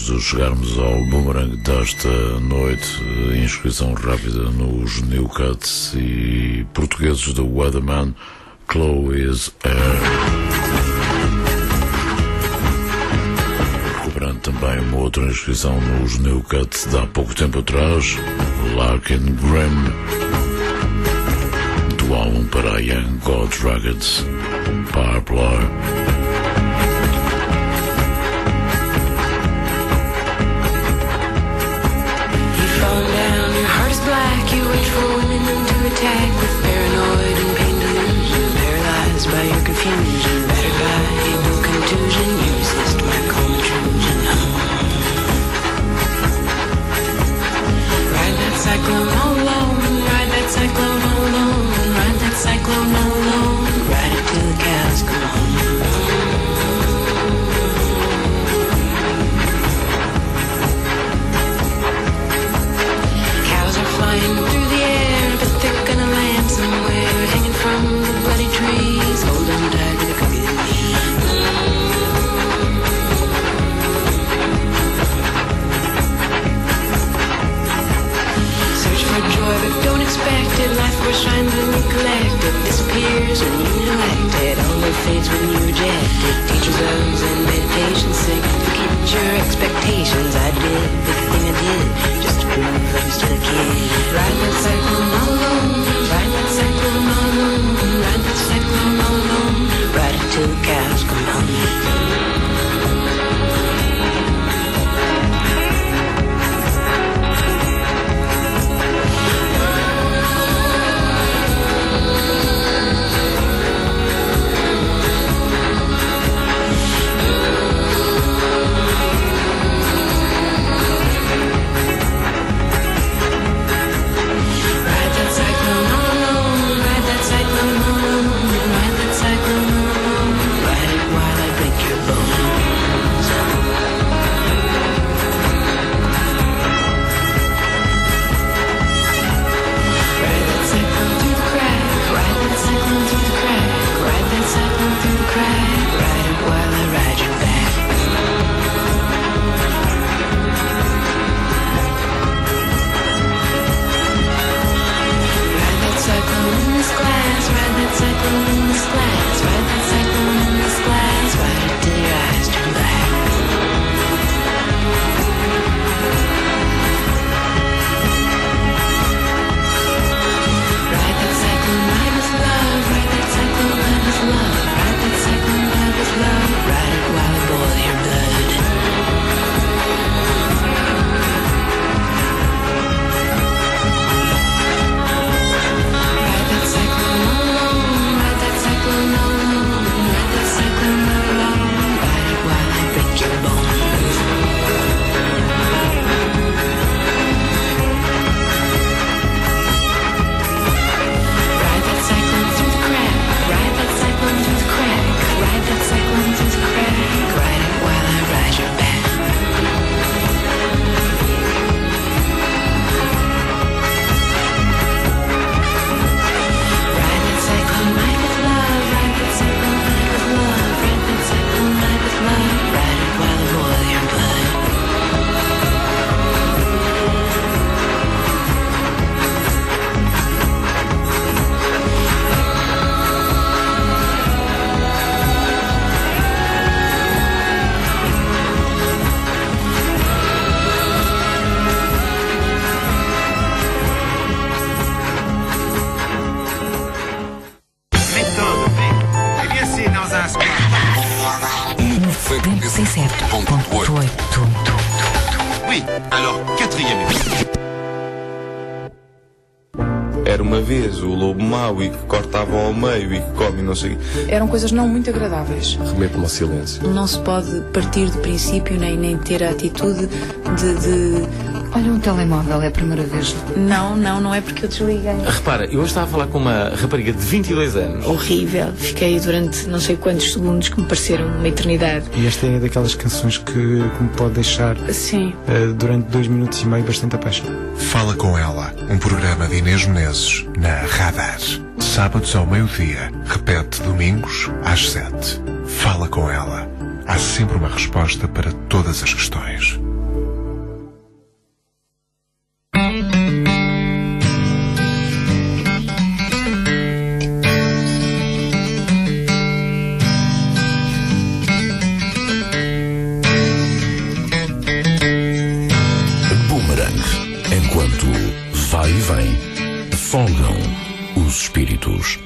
de chegarmos ao boomerang desta noite, inscrição rápida nos New Cuts e portugueses do Weatherman, Chloe's Air. Recuperando também uma outra inscrição nos New Cuts de há pouco tempo atrás, Larkin Grimm, do álbum para Young God's Raggeds, Power Play. Attack with paranoid and pain delusion, paralyzed by your confusion, battered by able contusion, you resist my cold intrusion. Ride that cyclone all alone, ride that cyclone all alone, ride that cyclone all alone, ride it till the cows come home. Cows are flying through the air, but they're gonna land somewhere, hanging from the bloody trees. Hold on tight to the good me. Search for joy, but don't expect it. Life force shines when you collect it, disappears when you neglect it, only fades when you reject it. Teachers loves and meditation sick, forget your expectations. I did the thing I did, just to prove I'm still a kid. Ride that cyclone all alone, ride that cyclone all alone, ride that cyclone all alone, ride it till the cows come home. Oui, alors, quatrième épisode. Era uma vez o lobo mau e que cortava ao meio e que come não sei. Eram coisas não muito agradáveis. Remeto-me ao silêncio. Não se pode partir do princípio nem, nem ter a atitude de, de... Olha, um telemóvel, é a primeira vez. Não, não, não é porque eu desliguei. Repara, eu hoje estava a falar com uma rapariga de vinte e dois anos. Horrível. Fiquei durante não sei quantos segundos que me pareceram uma eternidade. E esta é daquelas canções que, que me pode deixar Sim. Uh, durante dois minutos e meio bastante apaixonado. Fala com ela, um programa de Inês Menezes na Radar. Sábados ao meio-dia, repete domingos às sete. Fala com ela. Há sempre uma resposta para todas as questões. Chegam os espíritos.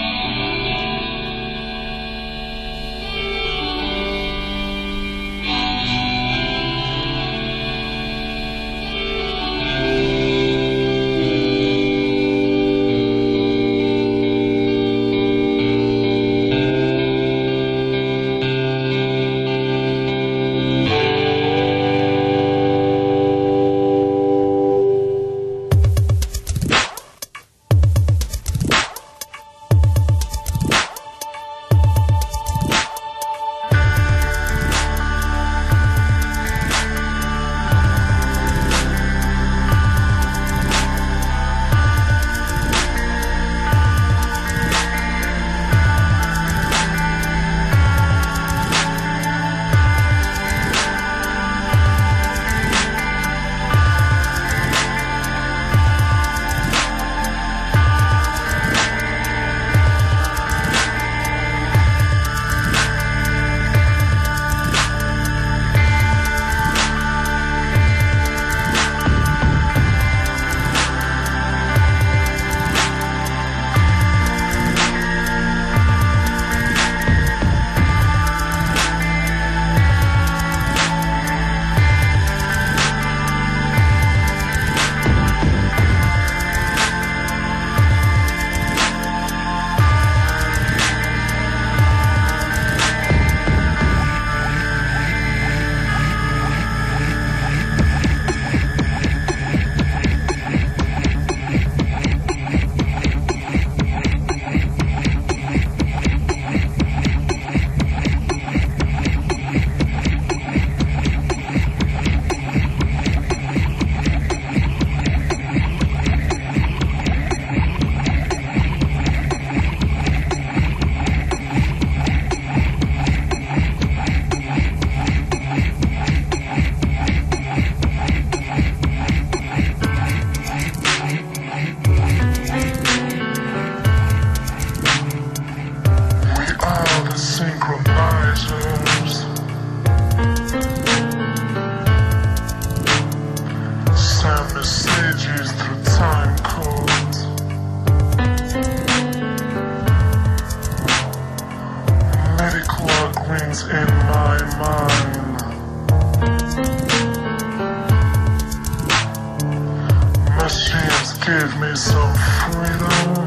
Give me some freedom.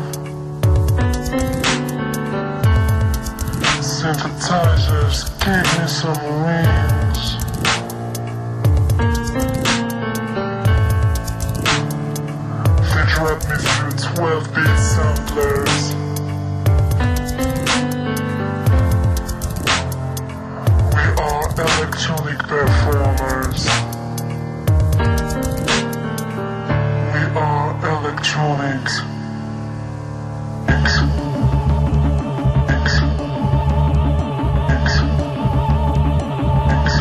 Synthesizers gave me some wings. They dropped me through twelve beat samplers. We are electronic performers. Electronics. X. X. X. X.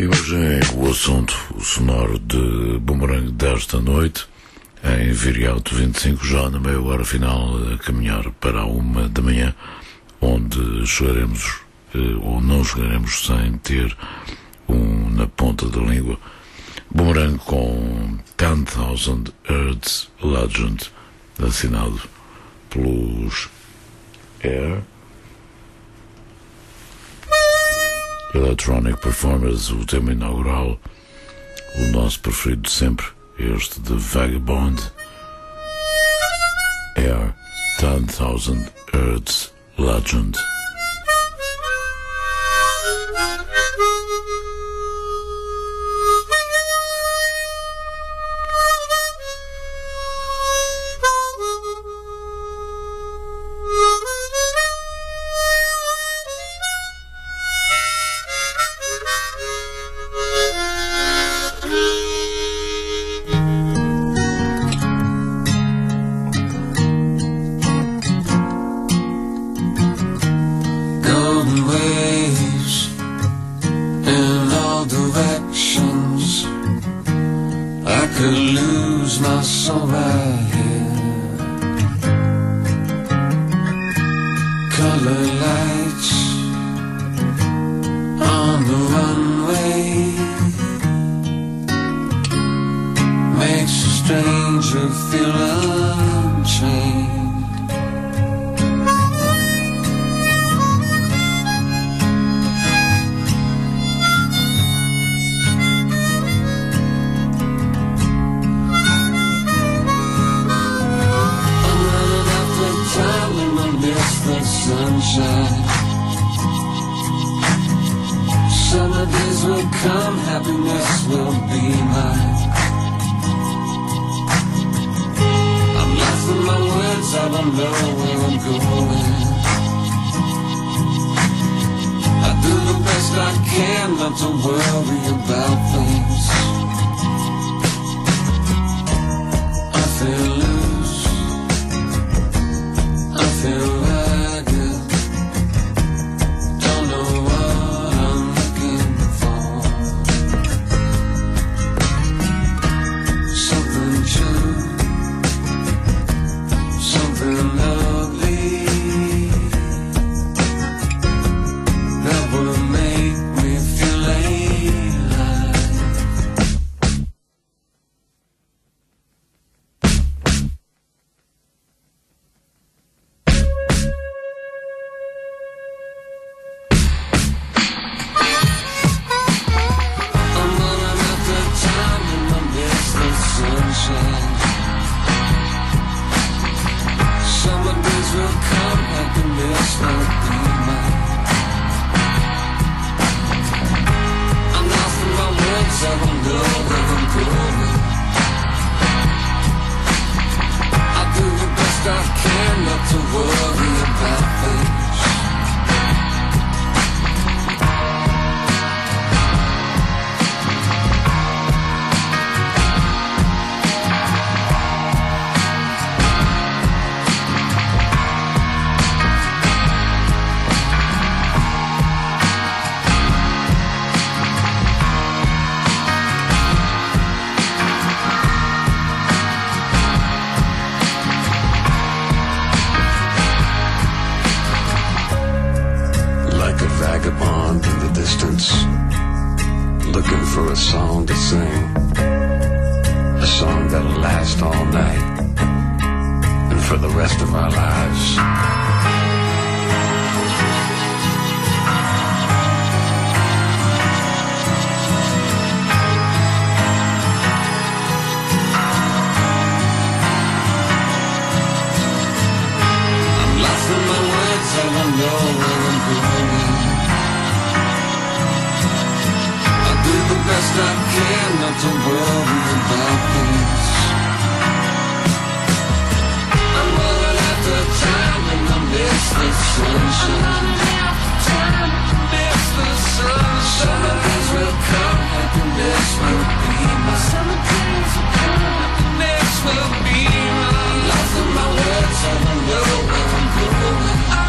E hoje é o assunto sonoro de Boomerang desta noite, em Viriato vinte e cinco, já na meia hora final, a caminhar para a uma da manhã, onde chegaremos, ou não chegaremos, sem ter um na ponta da língua. Boomerang com ten thousand Hertz Legend, assinado pelos Air Electronic Performers, o tema inaugural, o nosso preferido de sempre, este de Vagabond. Air ten thousand Hertz Legend.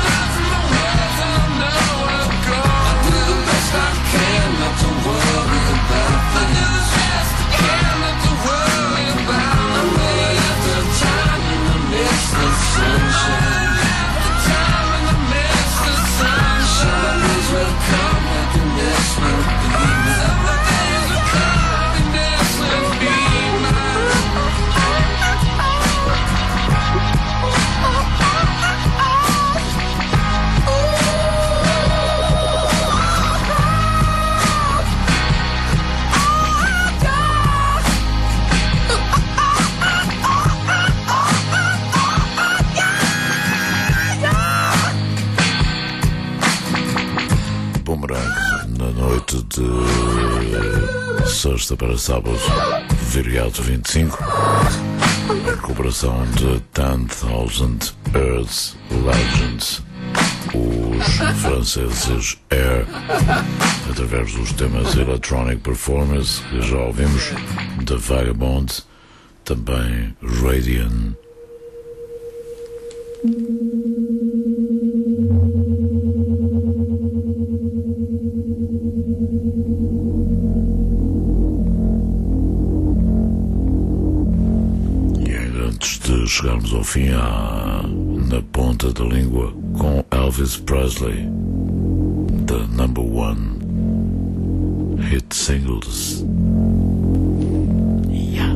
I do the best I can not to worry Boomerang, na noite de sexta para sábado, feriado vinte e cinco, a recuperação de ten thousand Earth Legends, os franceses Air, através dos temas Electronic Performance, que já ouvimos, The Vagabond, também Radiant. E ainda antes de chegarmos ao fim, há na ponta da língua com Elvis Presley, the number one hit singles. Yeah.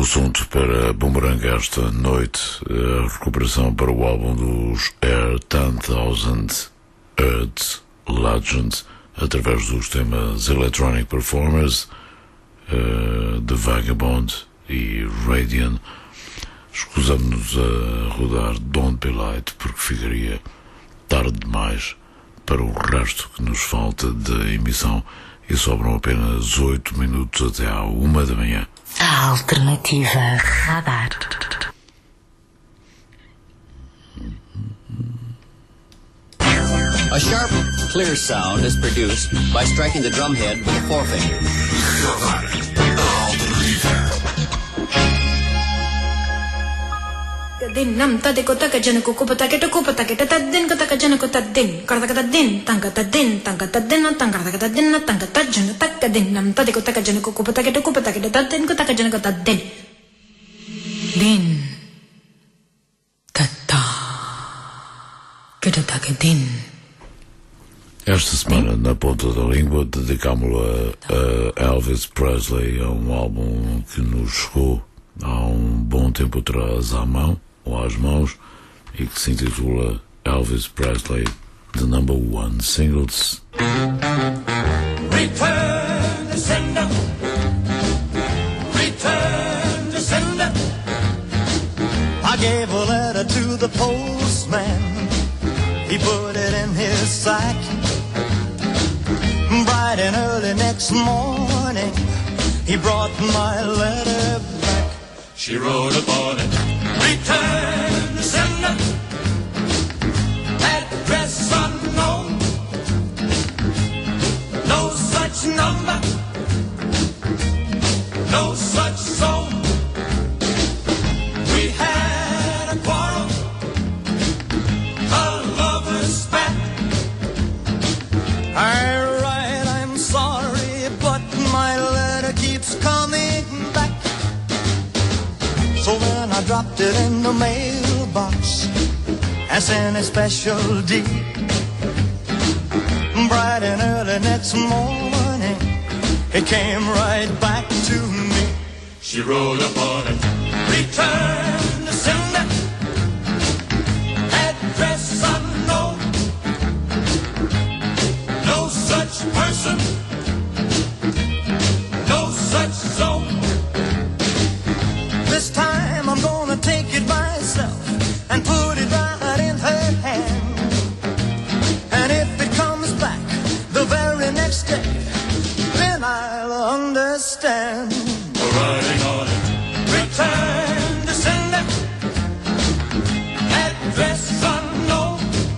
o assunto para Boomerang esta noite, a recuperação para o álbum dos Air ten thousand Earth Legends, através dos temas Electronic Performers, uh, The Vagabond e Radiant. Escusamos-nos a rodar Don't Be Light porque ficaria tarde demais para o resto que nos falta da emissão e sobram apenas oito minutos até à uma da manhã. A alternativa Radar. A sharp, clear sound is produced by striking the drum head with the forefinger. Din nam ta de kota ka jan ko ko pata ke to ko pata ke ta din kota ka jan ko ta din kar ta ka din tang ka ta din tang ka ta din tang ka ta din tang ka ta jan ta ka din nam ta de kota ka jan ko ko pata ke to ko pata ke ta din kota ka jan ko ta din din ta ta ke ta ka din. Esta semana, na ponta da língua, dedicámos-la a Elvis Presley, a um álbum que nos chegou há um bom tempo atrás à mão, ou às mãos, e que se intitula Elvis Presley, The Number One Singles. Return the sender. Return the sender. I gave a letter to the postman. He put it in his sack. Bright and early next morning, he brought my letter back. She wrote upon it, return the sender, address unknown, no such number, no such zone. We had a quarrel, a lover's spat. I write, I'm sorry, but my letter keeps coming back. So then I dropped it in the mailbox and sent a special deed. Bright and early next morning, it came right back to me. She wrote upon it, return the sender, address unknown, no such person, no such zone. This time I'm gonna take it myself and put it right in her hand. And if it comes back the very next day, then I'll understand. Writing on it, return the sender, address unknown,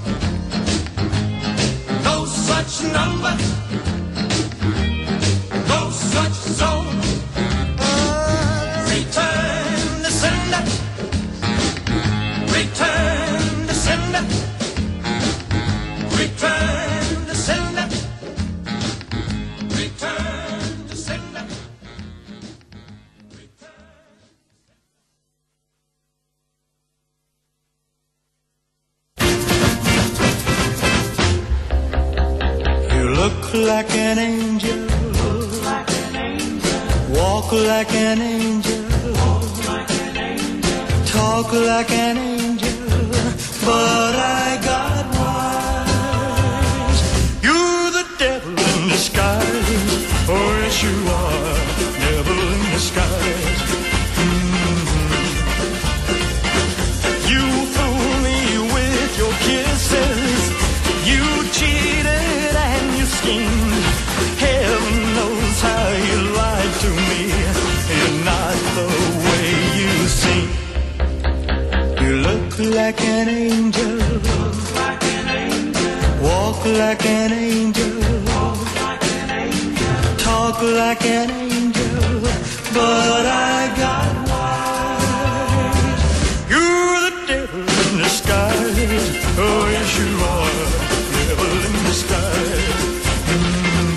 no such number, no such zone. Return the sender, return the sender, return the sender, return the sender. You look like an angel, walk like an angel, talk like an angel, but I got wise. You're the devil in disguise, oh yes you are, devil in disguise. Mm-hmm. You fool me with your kisses, you cheated and you schemed. Heaven knows how you lied to me. You're not the way you seem. You look like an angel, walk like an angel, talk like an angel, but I got wise. You're the devil in disguise, oh yes you are, devil in disguise. Mm-hmm.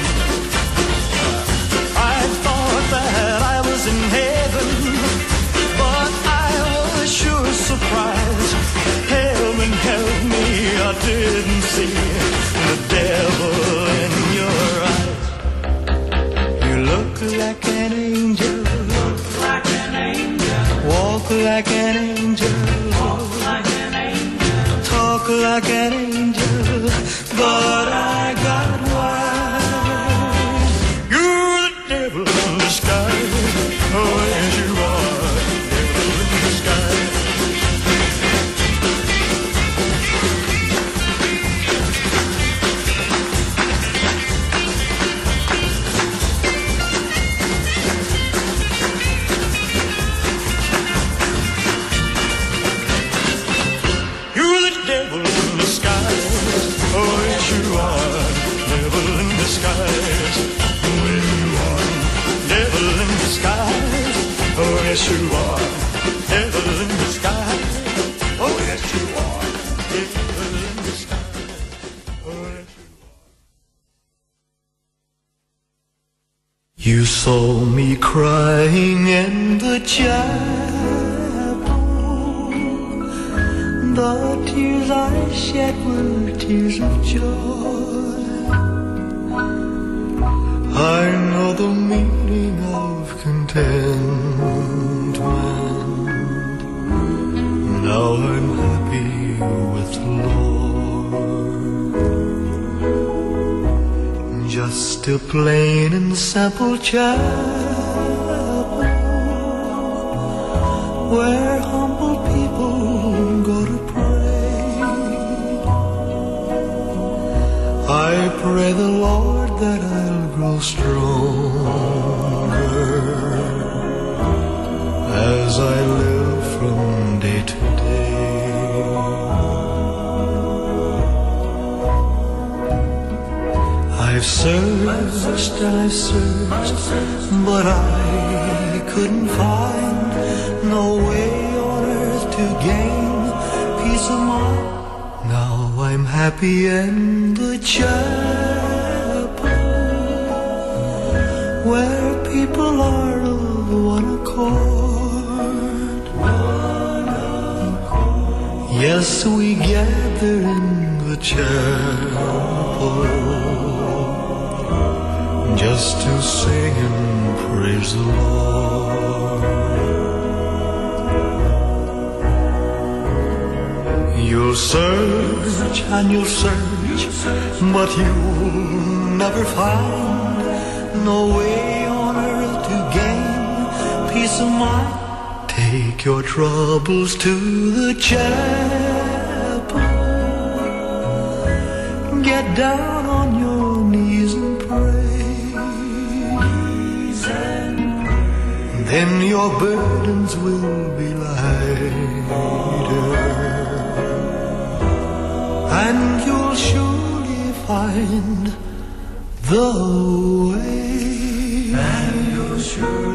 I thought that I was in heaven, but I was sure surprised. Heaven help me, I didn't see the devil in your eyes. You look like an angel, look like an like an angel. Walk like an angel. Talk like an angel. But I got wise. You're the devil in disguise. Oh, yes, you are. Devil in disguise. Oh, yes, you are, devil in disguise. When you are, devil in disguise. Oh, yes, you are, devil in disguise. Oh, yes, you are, devil in disguise. Oh, yes, you are. You saw me crying in the chapel. The tears I shed were tears of joy. I know the meaning of contentment. Now I'm happy with the Lord. Just a plain and simple chapel where humble people go to pray. I pray the Lord that I'll grow stronger as I live from day to day. I've searched and I've searched, but I couldn't find no way on earth to gain peace of mind. Now I'm happy in the chapel where people are of one accord. Yes, we gather in the chapel just to sing and praise the Lord. You'll search and you'll search, but you'll never find no way on earth to gain peace of mind. Take your troubles to the chapel. Get down on your knees and pray. Then your burdens will be lighter, and you'll surely find the way. And you'll surely